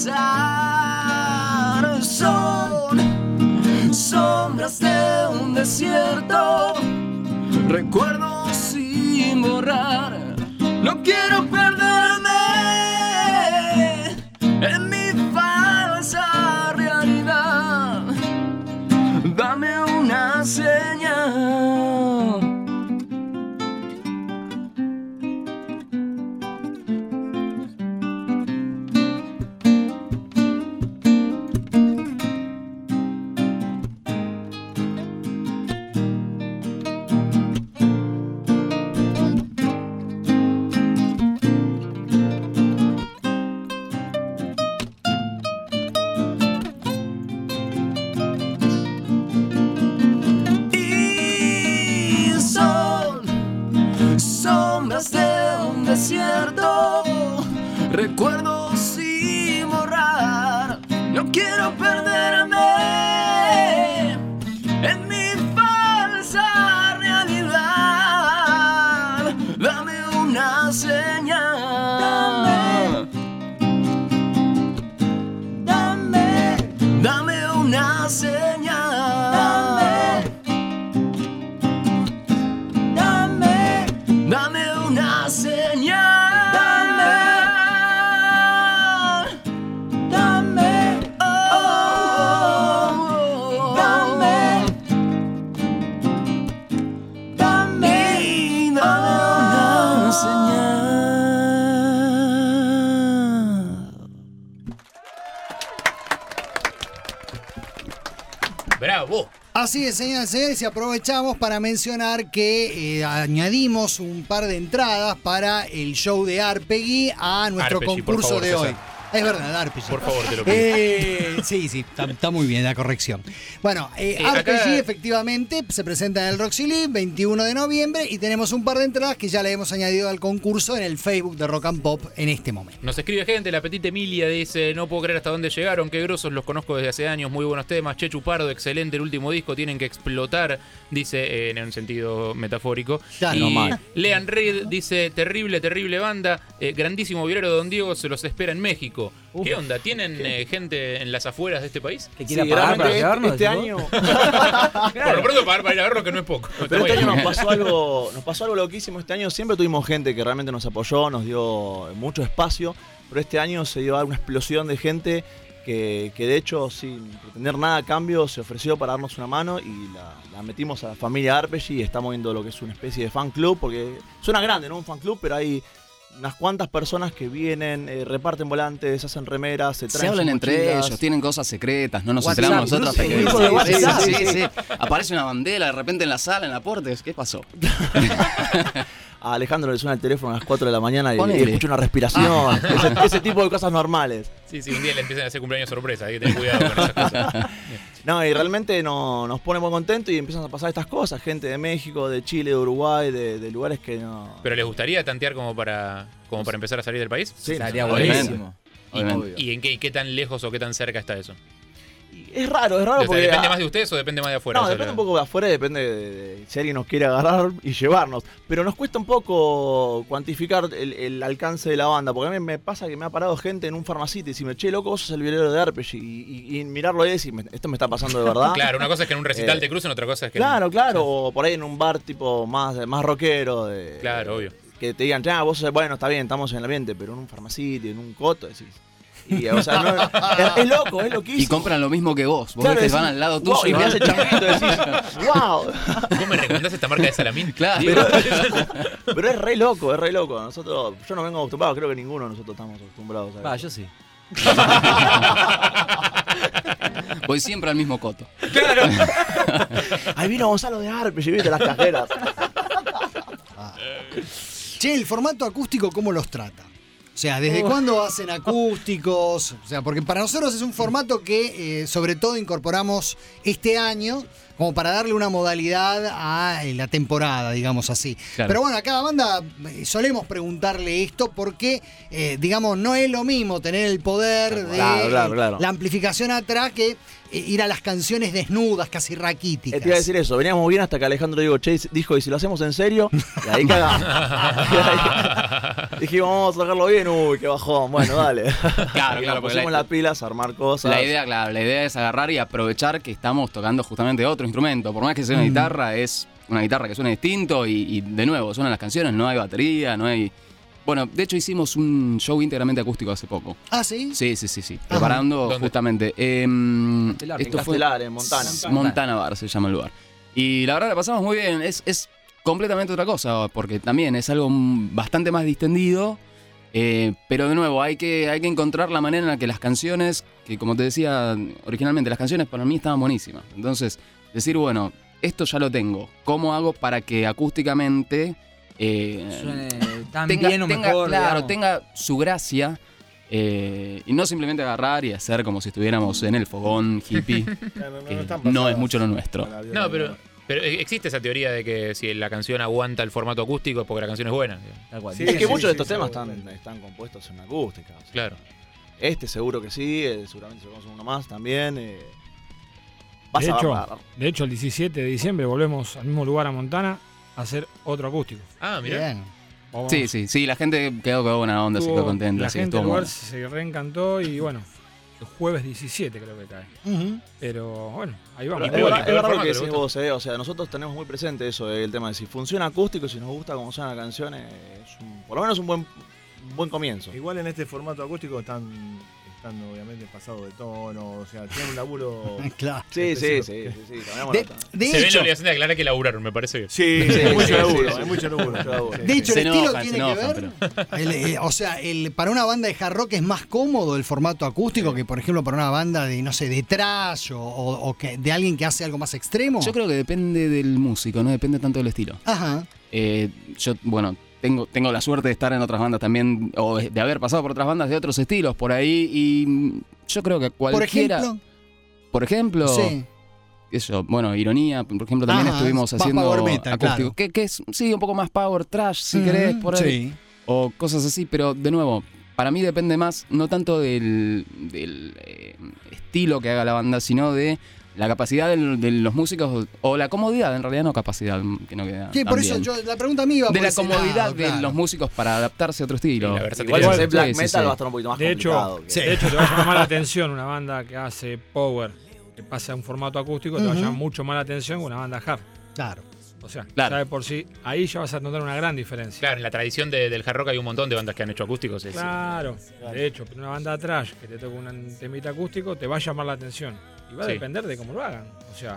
pensar. Son sombras de un desierto, recuerdos sin borrar. No quiero perderme en mi falsa realidad. Dame una señal. Desierto, recuerdos sin borrar. No quiero perderme en mi falsa realidad. Dame una señal. Dame una señal. Dame una señal. ¡Bravo! Así es, señoras y señores, y aprovechamos para mencionar que añadimos un par de entradas para el show de Arpegui a nuestro Arpeggi, concurso por favor, de hoy. César. Es verdad, Arpeggi. Por favor, te lo pido. Sí, está muy bien la corrección. Bueno, Arpeggi acá... efectivamente se presenta en el Roxy Live 21 de noviembre y tenemos un par de entradas que ya le hemos añadido al concurso en el Facebook de Rock and Pop en este momento. Nos escribe gente, la Petite Emilia dice: no puedo creer hasta dónde llegaron, qué grosos, los conozco desde hace años, muy buenos temas. Che Chupardo, excelente el último disco, tienen que explotar, dice en un sentido metafórico. Claro, y no mal. Lean Reed dice: terrible banda, grandísimo violero Don Diego, se los espera en México. ¿Qué onda? ¿Tienen gente en las afueras de este país? ¿Que quiera pagar para llevarnos? Este año... Por lo pronto pagar para ir a verlo, que no es poco. Pero este año nos pasó algo loquísimo. Este año siempre tuvimos gente que realmente nos apoyó, nos dio mucho espacio, pero este año se dio una explosión de gente que de hecho, sin pretender nada a cambio, se ofreció para darnos una mano y la metimos a la familia Arpeggi y estamos viendo lo que es una especie de fan club, porque suena grande, ¿no? Un fan club, pero hay unas cuantas personas que vienen, reparten volantes, hacen remeras, se traen. Se hablan sus entre mochilas. ellos, tienen cosas secretas, no nos WhatsApp, enteramos nosotros. no sé, un grupo de WhatsApp. Sí. Aparece una bandera de repente en la sala, en la puerta. ¿Qué pasó? A Alejandro le suena el teléfono a las 4 de la mañana y Ponele. escucha una respiración, ese tipo de cosas normales. Sí, un día le empiezan a hacer cumpleaños sorpresa, hay que tener cuidado con esas cosas. No, y realmente nos pone muy contentos y empiezan a pasar estas cosas, gente de México, de Chile, de Uruguay, de lugares que no... ¿Pero les gustaría tantear como para empezar a salir del país? Sí, Estaría obviamente. buenísimo. ¿Y qué tan lejos o qué tan cerca está eso? Es raro porque... ¿Depende más de ustedes o depende más de afuera? No, depende un poco de afuera y depende de si alguien nos quiere agarrar y llevarnos. Pero nos cuesta un poco cuantificar el alcance de la banda, porque a mí me pasa que me ha parado gente en un Pharmacity y decirme, che, loco, vos sos el violero de Arpeggi, y mirarlo y decir, esto me está pasando de verdad. Claro, una cosa es que en un recital te crucen, otra cosa es que... Claro, o por ahí en un bar tipo más rockero. Claro, obvio. Que te digan, ya, vos sos, bueno, está bien, estamos en el ambiente, pero en un Pharmacity, en un coto, decís... Y, o sea, es loco, es loquísimo. Y compran lo mismo que vos. Vos Claro, te van al lado tuyo y me hace changuito, decís, wow. ¿Vos me recomendás esta marca de Salamín? Claro. Pero es re loco, Nosotros, yo no vengo acostumbrado, creo que ninguno de nosotros estamos acostumbrados a eso. Yo sí. Voy siempre al mismo coto. Claro. Ahí vino Gonzalo de Arpeggi, viste, las cajeras. Che, el formato acústico, ¿cómo los trata? O sea, ¿desde cuándo hacen acústicos? O sea, porque para nosotros es un formato que sobre todo incorporamos este año como para darle una modalidad a la temporada, digamos así. Claro. Pero bueno, a cada banda solemos preguntarle esto porque, digamos, no es lo mismo tener el poder de Claro. la amplificación atrás que ir a las canciones desnudas, casi raquíticas. Te iba a decir eso, veníamos bien hasta que Alejandro dijo, ¿y si lo hacemos en serio? Y ahí cagamos. Dijimos, vamos a sacarlo bien, uy, qué bajón, bueno, dale. Claro, pusimos las pilas a armar cosas. La idea es agarrar y aprovechar que estamos tocando justamente otro instrumento. Por más que sea una guitarra, es una guitarra que suena distinto y de nuevo, suenan las canciones, no hay batería, no hay... Bueno, de hecho hicimos un show íntegramente acústico hace poco. ¿Ah, sí? Sí. Preparando justamente. Esto fue en Montana. Montana Bar se llama el lugar. Y la verdad la pasamos muy bien. Es completamente otra cosa, porque también es algo bastante más distendido. Pero de nuevo, hay que encontrar la manera en la que las canciones, que como te decía originalmente, las canciones para mí estaban buenísimas. Entonces, decir, bueno, esto ya lo tengo. ¿Cómo hago para que acústicamente... suene tan bien o mejor, claro, tenga su gracia y no simplemente agarrar y hacer como si estuviéramos en el fogón hippie, que no es mucho lo nuestro. No, pero existe esa teoría de que si la canción aguanta el formato acústico es porque la canción es buena. Sí, es que muchos de estos temas están compuestos en acústica. O sea, claro. Seguro que sí, seguramente se conoce uno más también. De hecho, el 17 de diciembre volvemos al mismo lugar a Montana a hacer otro acústico. Ah, mirá. Sí, la gente quedó buena onda, se quedó contenta. La sí, gente del lugar se reencantó y bueno, el jueves 17 creo que cae. Pero bueno, ahí vamos. Es verdad lo que decís vos, o sea, nosotros tenemos muy presente eso, el tema de si funciona acústico, si nos gusta cómo suena la canción, por lo menos un buen comienzo. Igual en este formato acústico están obviamente pasados de tono, o sea, tienen un laburo. Claro. Sí. Se ve la obligación de aclarar que laburaron, me parece bien. Sí, hay mucho laburo. De hecho, el estilo enojan, tiene que ver. O sea, para una banda de hard rock es más cómodo el formato acústico que, por ejemplo, para una banda de, no sé, de thrash o que, de alguien que hace algo más extremo. Yo creo que depende del músico, no depende tanto del estilo. Ajá. Yo, bueno, tengo la suerte de estar en otras bandas también, o de haber pasado por otras bandas de otros estilos por ahí, y yo creo que cualquiera... Por ejemplo, sí. Eso, bueno, Ironía, por ejemplo, también estuvimos haciendo power metal, acústico, claro. que es, sí, un poco más power trash, si querés, por ahí, sí. O cosas así, pero de nuevo, para mí depende más, no tanto del estilo que haga la banda, sino de la capacidad de los músicos, o la comodidad, en realidad no capacidad, que no queda. Sí, por eso la pregunta mía iba por de la ese comodidad lado, de los músicos para adaptarse a otro estilo. Igual si es black metal va a estar un poquito más complicado. De hecho, te va a llamar la atención una banda que hace power, que pasa a un formato acústico, te va a llamar mucho más la atención que una banda hard. Claro. O sea, ya de por sí, ahí ya vas a notar una gran diferencia. Claro, en la tradición del hard rock hay un montón de bandas que han hecho acústicos. Claro. De hecho, una banda trash que te toca un temita acústico te va a llamar la atención. Y va a depender de cómo lo hagan. O sea.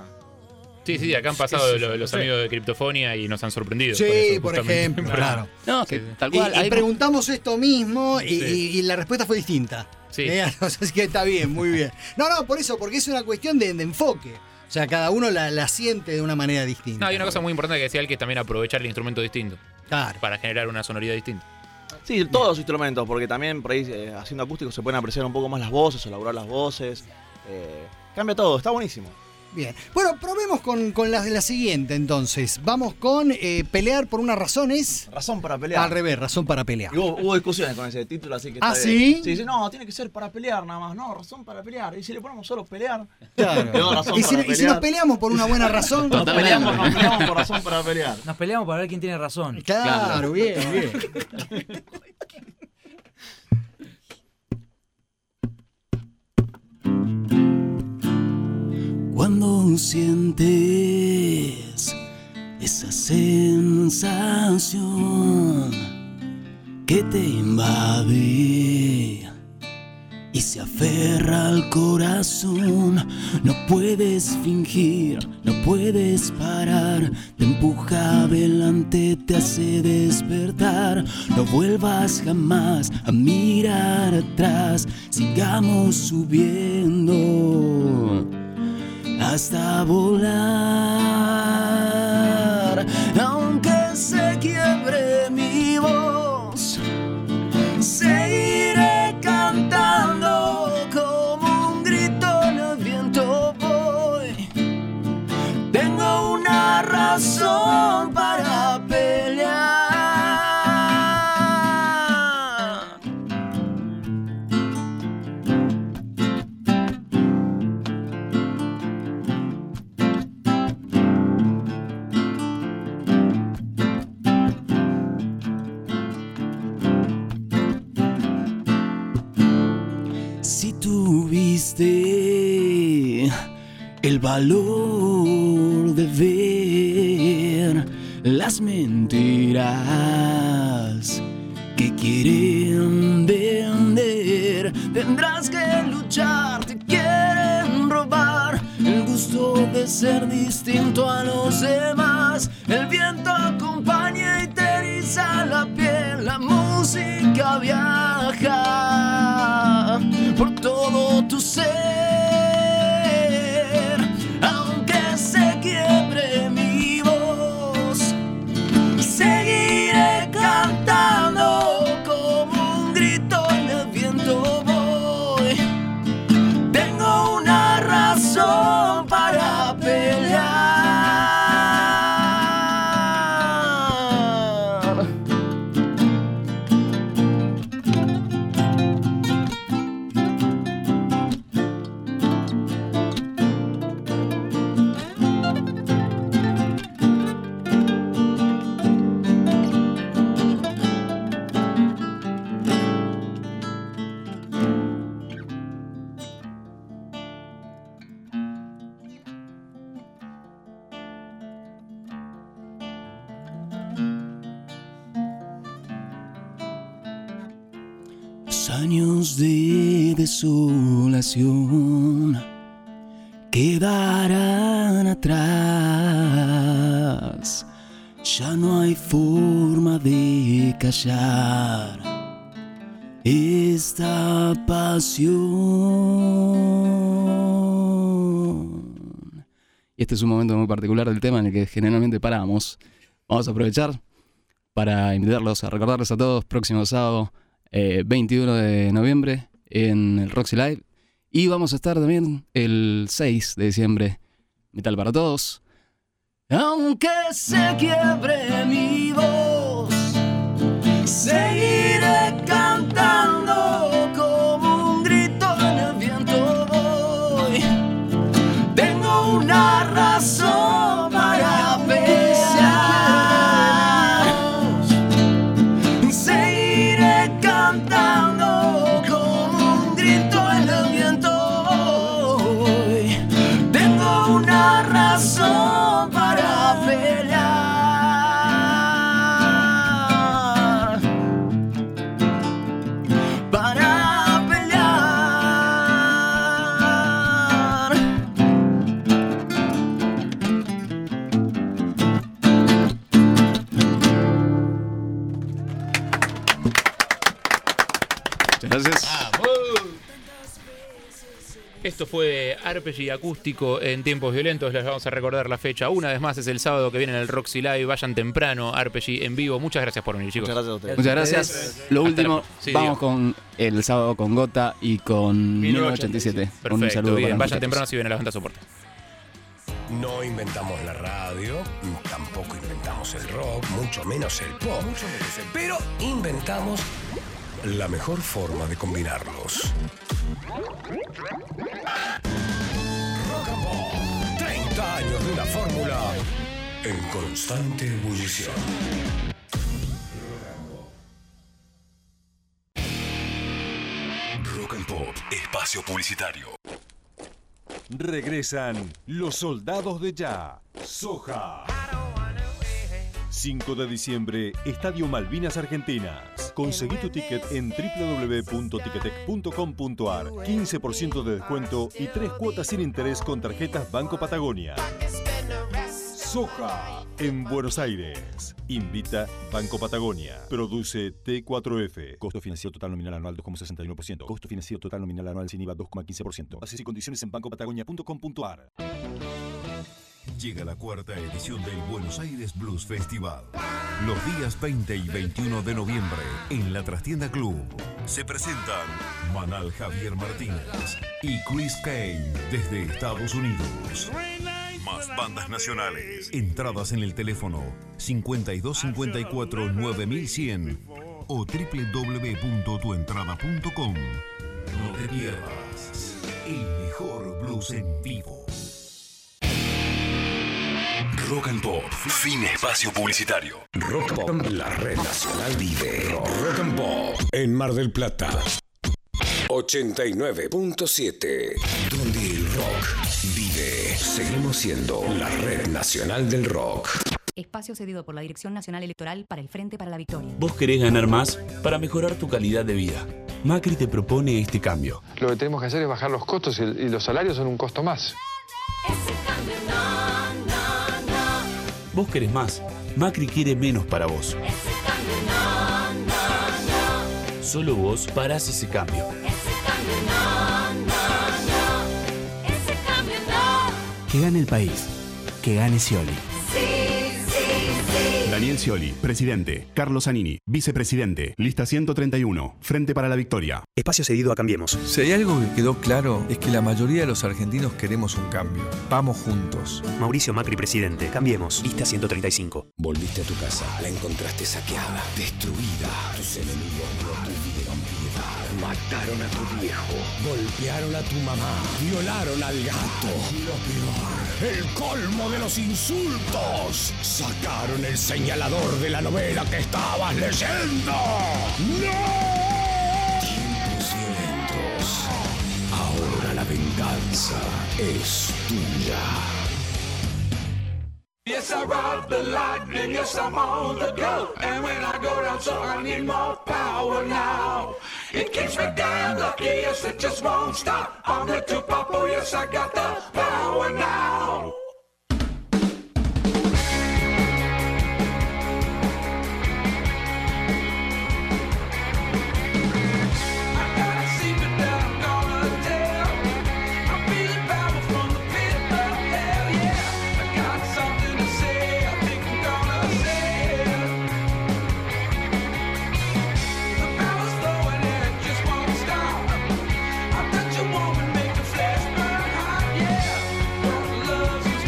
Sí, acá han pasado los amigos de Criptofonia y nos han sorprendido. Sí, con eso, por ejemplo, claro. No, que tal cual. Y preguntamos esto mismo y la respuesta fue distinta. Sí. Así que está bien, muy bien. No, por eso, porque es una cuestión de enfoque. O sea, cada uno la siente de una manera distinta. No, hay una cosa muy importante que decía él, que es también aprovechar el instrumento distinto. Claro. Para generar una sonoridad distinta. Sí, todos los instrumentos, porque también por ahí haciendo acústico se pueden apreciar un poco más las voces o elaborar las voces. Cambia todo, está buenísimo. Bien. Bueno, probemos con la siguiente entonces. Vamos con pelear por unas razones. Razón para pelear. Al revés, razón para pelear. Y hubo discusiones con ese título, así que está ¿sí? bien. Sí, no, tiene que ser para pelear nada más. No, razón para pelear. Y si le ponemos solo pelear. Claro. No, razón ¿Y si nos peleamos por una buena razón? Nos peleamos por razón para pelear. Nos peleamos para ver quién tiene razón. Claro. Bien. Cuando sientes esa sensación que te invade y se aferra al corazón, no puedes fingir, no puedes parar, te empuja adelante, te hace despertar. No vuelvas jamás a mirar atrás, sigamos subiendo hasta volar. Aunque se quiebre mi voz, seguiré cantando como un grito en el viento voy. Tengo una razón para pelear. Si tuviste el valor de ver las mentiras que quieren vender, tendrás que luchar, te quieren robar el gusto de ser distinto a los demás. El viento acompaña y te eriza la piel, la música viaja por todo tu ser. Aunque se quiebre mi voz, seguiré cantando como un grito en el viento voy. Tengo una razón para pelear. Años de desolación quedarán atrás. Ya no hay forma de callar esta pasión. Y este es un momento muy particular del tema en el que generalmente paramos. Vamos a aprovechar para invitarlos a recordarles a todos próximo sábado 21 de noviembre en el Roxy Live. Y vamos a estar también el 6 de diciembre, Metal para Todos. Aunque se quiebre mi voz, seguiré cantando como un grito en el viento voy. Tengo una razón para pelear. Seguiré cantando como un grito en el viento voy. Tengo una razón para pelear. Para pelear. Gracias. Esto fue Arpeggi acústico en tiempos violentos. Les vamos a recordar la fecha. Una vez más es el sábado que viene en el Roxy Live. Vayan temprano, Arpeggi en vivo. Muchas gracias por venir, chicos. Muchas gracias a ustedes. Muchas gracias. Lo último, vamos con el sábado con Gota y con 1987. Perfecto, Un saludo bien. para Vayan nosotros. temprano si vienen a la banda soporte. No inventamos la radio, tampoco inventamos el rock, mucho menos el pop. Pero inventamos la mejor forma de combinarlos. Rock and Pop. 30 años de una fórmula en constante ebullición. Rock and Pop, espacio publicitario. Regresan los soldados de ya, Soja. 5 de diciembre, Estadio Malvinas Argentinas. Conseguí tu ticket en www.ticketek.com.ar. 15% de descuento y 3 cuotas sin interés con tarjetas Banco Patagonia. Soja en Buenos Aires. Invita Banco Patagonia. Produce T4F. Costo financiero total nominal anual 2,69%. Costo financiero total nominal anual sin IVA 2,15%. Bases y condiciones en bancopatagonia.com.ar. Llega la 4ª edición del Buenos Aires Blues Festival. Los días 20 y 21 de noviembre en la Trastienda Club se presentan Manal Javier Martínez y Chris Kane desde Estados Unidos. Más bandas nacionales. Entradas en el teléfono 5254-9100 o www.tuentrada.com. No te pierdas el mejor blues en vivo. Rock and Pop, fin espacio publicitario. Rock Pop, la red nacional vive. Rock and Pop en Mar del Plata. 89.7, donde el rock vive. Seguimos siendo la red nacional del rock. Espacio cedido por la Dirección Nacional Electoral para el Frente para la Victoria. ¿Vos querés ganar más para mejorar tu calidad de vida? Macri te propone este cambio. Lo que tenemos que hacer es bajar los costos y los salarios son un costo más. Ese cambio no. Vos querés más. Macri quiere menos para vos. Ese cambio no. Solo vos parás ese cambio. Ese cambio no. Ese cambio no. Que gane el país. Que gane Scioli. Daniel Scioli, presidente. Carlos Zanini, vicepresidente. Lista 131, Frente para la Victoria. Espacio cedido a Cambiemos. Si hay algo que quedó claro es que la mayoría de los argentinos queremos un cambio. Vamos juntos. Mauricio Macri, presidente. Cambiemos. Lista 135. Volviste a tu casa, la encontraste saqueada, destruida. Tus enemigos no tuvieron piedad. Mataron a tu viejo, golpearon a tu mamá, violaron al gato. Y lo peor, el colmo de los insultos. Sacaron el señalador de la novela que estabas leyendo. ¡No! Tiempos violentos. Ahora la venganza es tuya. Yes, I ride the lightning, yes, I'm on the go. And when I go down, so I need more power now. It keeps me damn lucky, yes, it just won't stop. I'm the two-popo, yes, I got the power now. Love's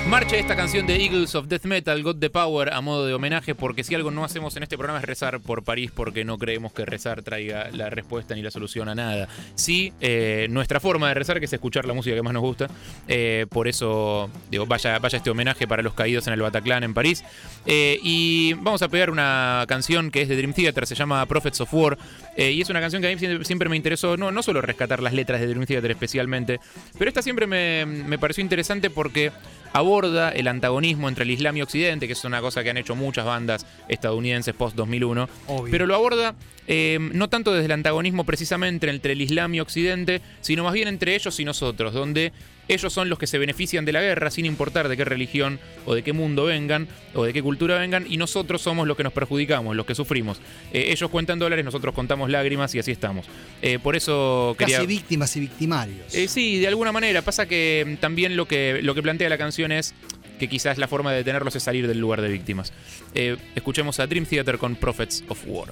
Marcha esta canción de Eagles of Death Metal, Got the Power, a modo de homenaje, porque si algo no hacemos en este programa es rezar por París, porque no creemos que rezar traiga la respuesta ni la solución a nada. Sí, nuestra forma de rezar, que es escuchar la música que más nos gusta, por eso digo, vaya este homenaje para los caídos en el Bataclan en París. Y vamos a pegar una canción que es de Dream Theater, se llama Prophets of War, y es una canción que a mí siempre me interesó, no solo rescatar las letras de Dream Theater especialmente, pero esta siempre me pareció interesante porque aborda el antagonismo entre el Islam y Occidente, que es una cosa que han hecho muchas bandas estadounidenses post-2001, pero lo aborda no tanto desde el antagonismo precisamente entre el Islam y Occidente, sino más bien entre ellos y nosotros, donde ellos son los que se benefician de la guerra sin importar de qué religión o de qué mundo vengan o de qué cultura vengan, y nosotros somos los que nos perjudicamos, los que sufrimos. Ellos cuentan dólares, nosotros contamos lágrimas y así estamos. Por eso quería... Casi víctimas y victimarios. Sí, de alguna manera. Pasa que también lo que plantea la canción es que quizás la forma de detenerlos es salir del lugar de víctimas. Escuchemos a Dream Theater con Prophets of War.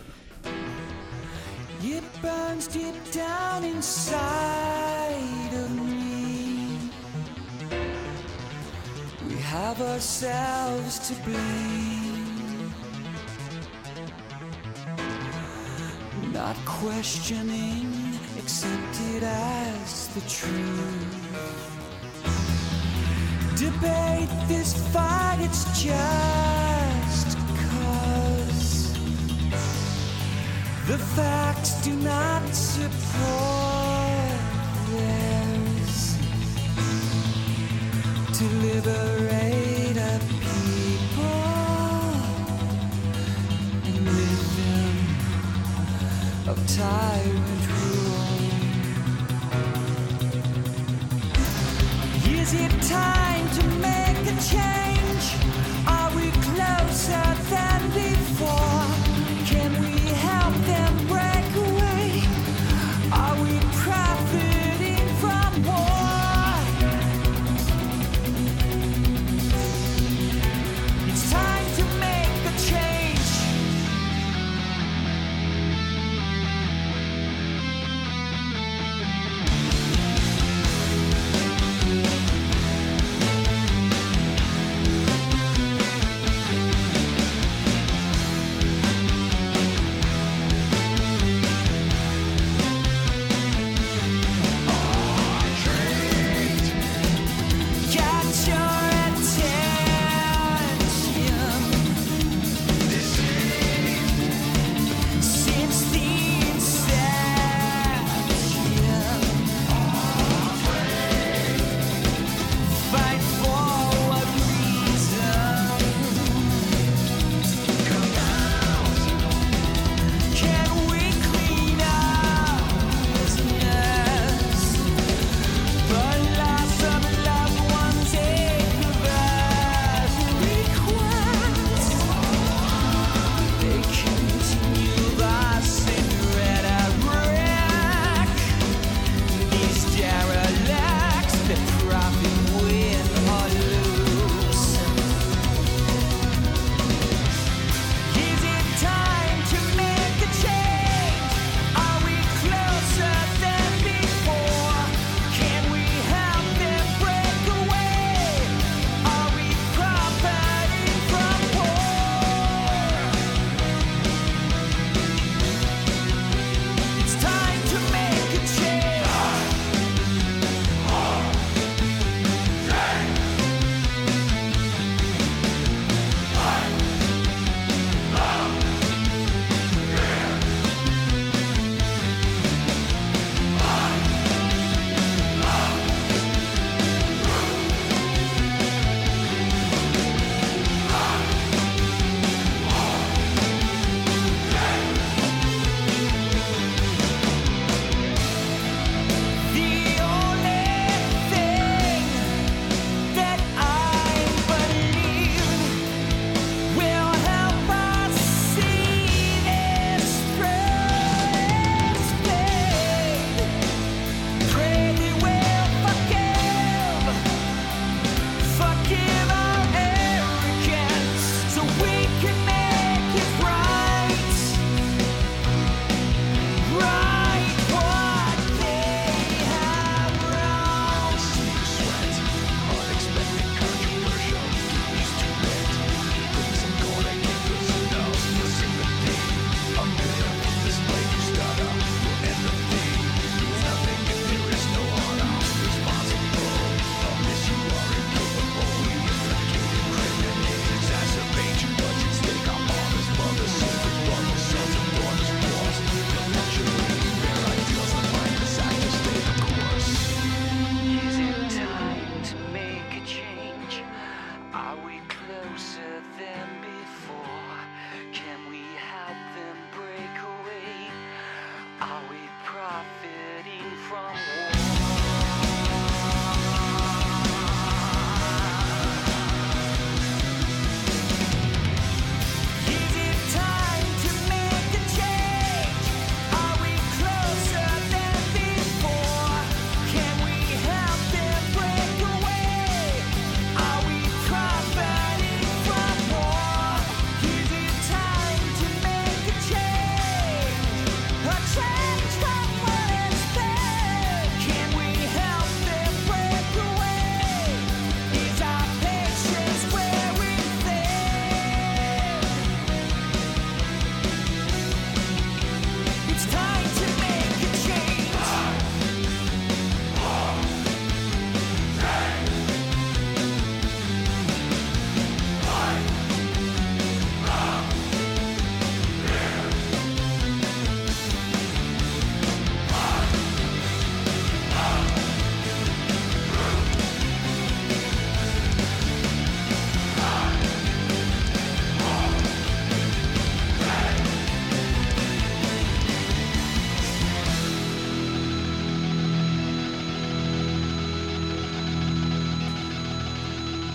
It burns deep down inside of me. We have ourselves to blame. Not questioning, accept it as the truth. Debate this fight, it's just cause the facts do not support theirs. To liberate a people and rid them of tyrant rule. Is it time to make a change? Are we closer than before? Can we help them break away? Are we profiting from war? It's time to make a change.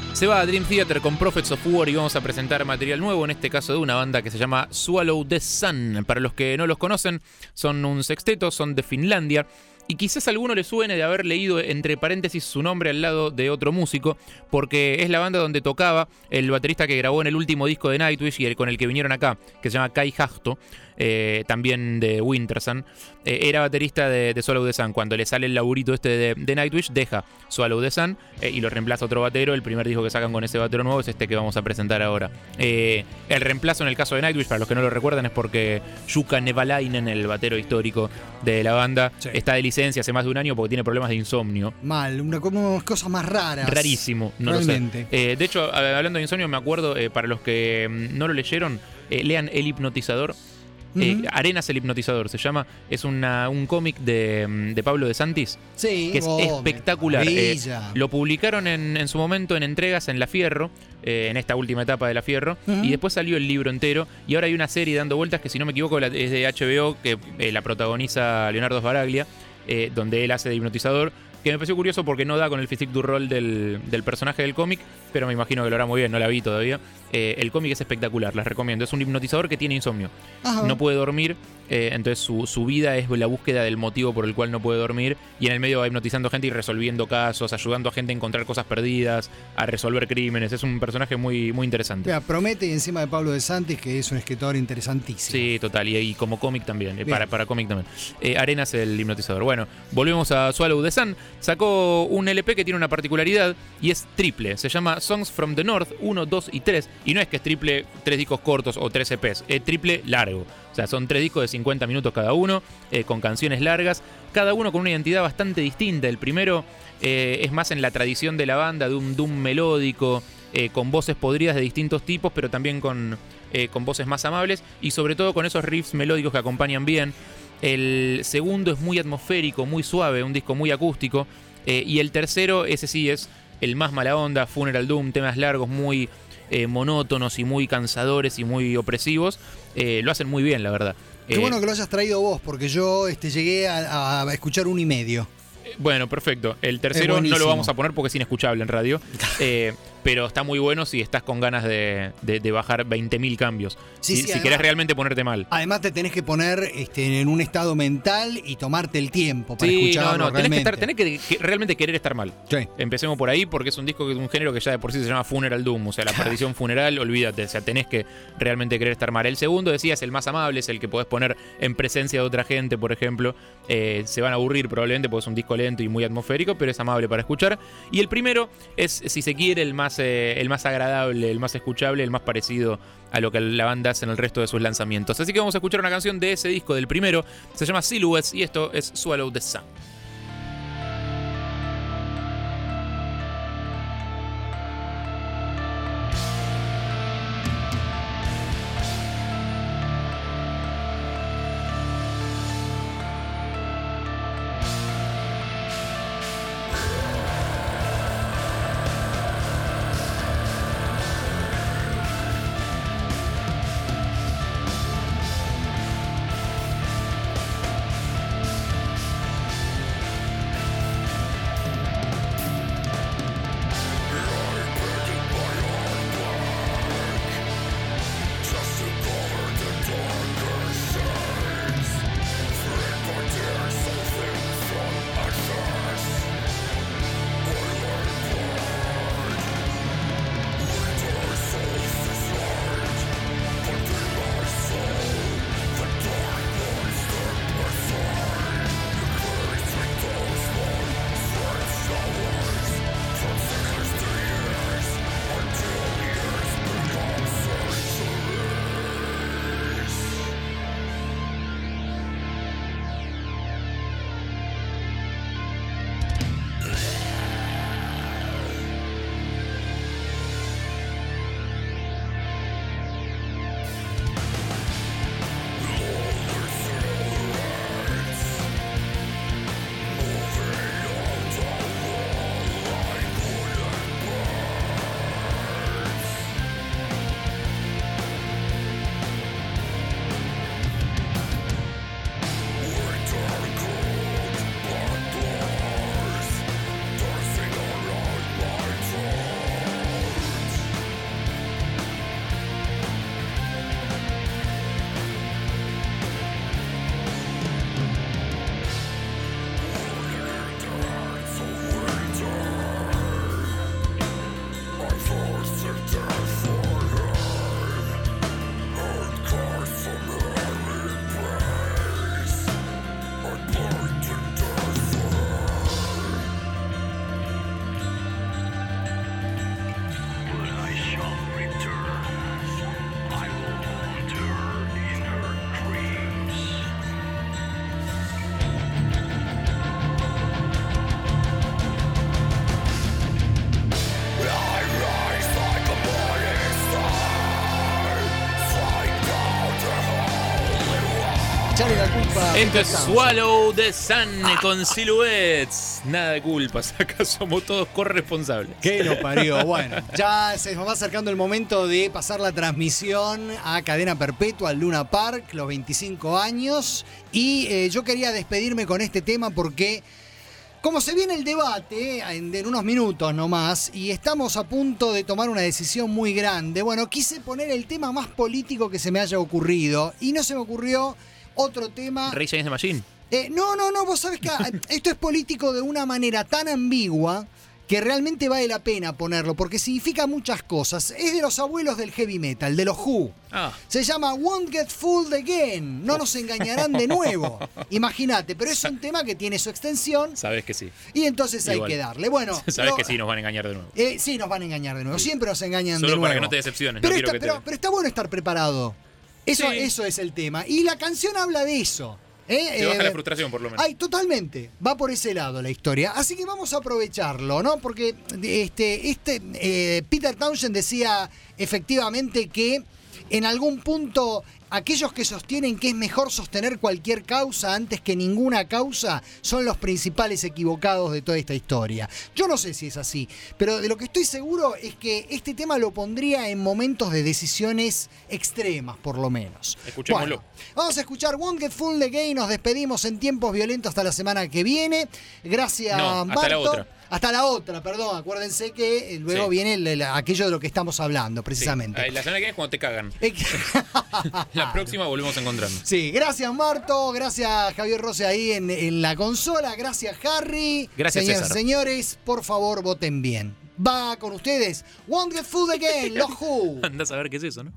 Se va a Dream Theater con Prophets of War y vamos a presentar material nuevo, en este caso de una banda que se llama Swallow the Sun. Para los que no los conocen, son un sexteto, son de Finlandia. Y quizás a alguno le suene de haber leído entre paréntesis su nombre al lado de otro músico, porque es la banda donde tocaba el baterista que grabó en el último disco de Nightwish y con el que vinieron acá, que se llama Kai Hahto, también de Wintersun. Era baterista de Swallow the Sun. Cuando le sale el laburito este de Nightwish, deja Swallow the Sun y lo reemplaza otro batero. El primer disco que sacan con ese batero nuevo es este que vamos a presentar ahora. El reemplazo en el caso de Nightwish, para los que no lo recuerdan, es porque Jukka Nevalainen, el batero histórico de la banda, está de licencia hace más de un año porque tiene problemas de insomnio. Mal, unas cosas más raras. Rarísimo, no realmente. Lo sé. De hecho, hablando de insomnio, me acuerdo, para los que no lo leyeron, lean El Hipnotizador. Arenas el Hipnotizador se llama. Es un cómic de Pablo de Santis, que es espectacular. Lo publicaron en su momento en entregas en La Fierro, en esta última etapa de La Fierro, y después salió el libro entero. Y ahora hay una serie dando vueltas que, si no me equivoco, es de HBO, que la protagoniza Leonardo Sbaraglia, donde él hace de hipnotizador, que me pareció curioso porque no da con el physique du rol del personaje del cómic, pero me imagino que lo hará muy bien, no la vi todavía. El cómic es espectacular, les recomiendo. Es un hipnotizador que tiene insomnio. Ajá. No puede dormir, entonces su vida es la búsqueda del motivo por el cual no puede dormir, y en el medio va hipnotizando gente y resolviendo casos, ayudando a gente a encontrar cosas perdidas, a resolver crímenes. Es un personaje muy, muy interesante. Mira, promete, y encima de Pablo de Santis, que es un escritor interesantísimo. Sí, total, y como cómic también, para cómic también. Arenas el hipnotizador. Bueno, volvemos a Swallow the Sun. Sacó un LP que tiene una particularidad y es triple. Se llama Songs from the North 1, 2 y 3. Y no es que es triple 3 discos cortos o 3 EPs, es triple largo. O sea, son 3 discos de 50 minutos cada uno, con canciones largas, cada uno con una identidad bastante distinta. El primero es más en la tradición de la banda, de un doom melódico, con voces podridas de distintos tipos, pero también con voces más amables y sobre todo con esos riffs melódicos que acompañan bien. El segundo es muy atmosférico, muy suave, un disco muy acústico. Y el tercero, ese sí es el más mala onda, Funeral Doom, temas largos, muy monótonos y muy cansadores y muy opresivos. Lo hacen muy bien, la verdad. Qué bueno que lo hayas traído vos, porque yo llegué a escuchar 1,5. Bueno, perfecto. El tercero no lo vamos a poner porque es inescuchable en radio. Pero está muy bueno si estás con ganas de bajar 20.000 cambios. Si querés realmente ponerte mal. Además te tenés que poner en un estado mental y tomarte el tiempo para escucharlo. Tenés que realmente querer estar mal. Sí. Empecemos por ahí, porque es un disco que es un género que ya de por sí se llama Funeral Doom. O sea, la perdición funeral, olvídate. O sea, tenés que realmente querer estar mal. El segundo, decía, es el más amable, es el que podés poner en presencia de otra gente, por ejemplo. Se van a aburrir probablemente porque es un disco lento y muy atmosférico, pero es amable para escuchar. Y el primero es, si se quiere, el más agradable, el más escuchable, el más parecido a lo que la banda hace en el resto de sus lanzamientos. Así que vamos a escuchar una canción de ese disco, del primero. Se llama Silhouettes y esto es Swallow the Sun. echarle la culpa. Esto es Swallow the Sun con Silhouettes. Nada de culpas, acá somos todos corresponsables. ¿Qué lo parió? Bueno, ya se nos va acercando el momento de pasar la transmisión a cadena perpetua al Luna Park, los 25 años. Y yo quería despedirme con este tema porque, como se viene el debate en unos minutos nomás, y estamos a punto de tomar una decisión muy grande, bueno, quise poner el tema más político que se me haya ocurrido. Y no se me ocurrió otro tema. Rage Against the Machine. No, vos sabés que esto es político de una manera tan ambigua que realmente vale la pena ponerlo, porque significa muchas cosas. Es de los abuelos del heavy metal, de los Who. Se llama Won't Get Fooled Again. No nos engañarán de nuevo. Imagínate, pero es un tema que tiene su extensión. Sabes que sí. Y entonces Igual. hay que darle. Bueno, sabes que sí, nos van a engañar de nuevo. Sí, nos van a engañar de nuevo. Sí. Siempre nos engañan Solo de nuevo. para que no te decepciones. Pero, no pero está bueno estar preparado. Eso es el tema. Y la canción habla de eso. Te baja la frustración, por lo menos. Ay, totalmente. Va por ese lado la historia. Así que vamos a aprovecharlo, ¿no? Porque Peter Townshend decía efectivamente que en algún punto aquellos que sostienen que es mejor sostener cualquier causa antes que ninguna causa son los principales equivocados de toda esta historia. Yo no sé si es así, pero de lo que estoy seguro es que este tema lo pondría en momentos de decisiones extremas, por lo menos. Escuchémoslo. Bueno, vamos a escuchar Won't Get Fooled Again. Nos despedimos en tiempos violentos hasta la semana que viene. Gracias, Marto. Hasta la otra. Hasta la otra, perdón. Acuérdense que luego viene aquello de lo que estamos hablando, precisamente. Sí. La semana que viene es cuando te cagan. La próxima volvemos a encontrarnos. Sí, gracias Marto, gracias Javier Rose ahí en la consola, gracias Harry. Gracias César. Señores, por favor voten bien. Va con ustedes, Won't Get Fooled Again, los Who. Andás a ver qué es eso, ¿no?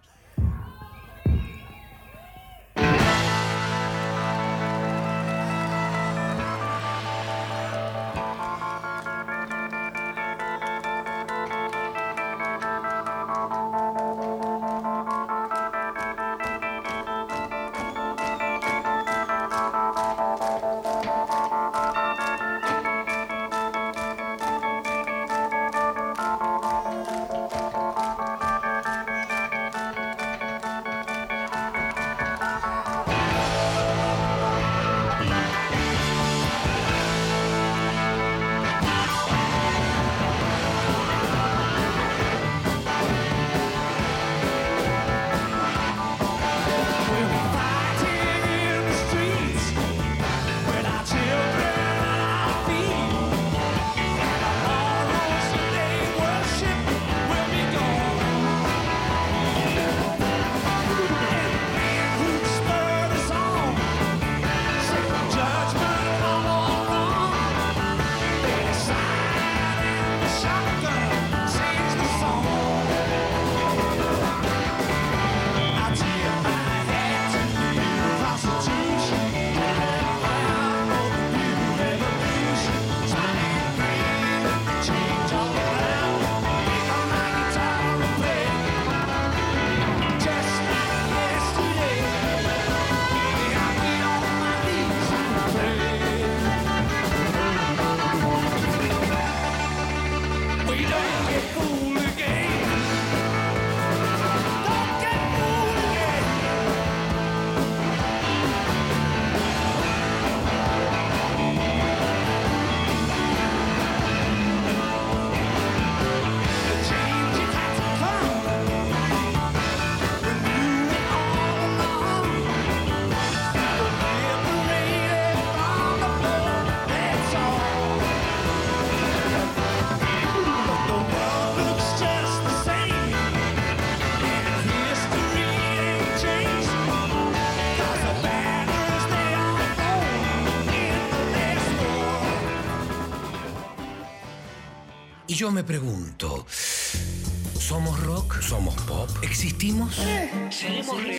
Y yo me pregunto, ¿somos rock? ¿Somos pop? ¿Existimos? ¿Seremos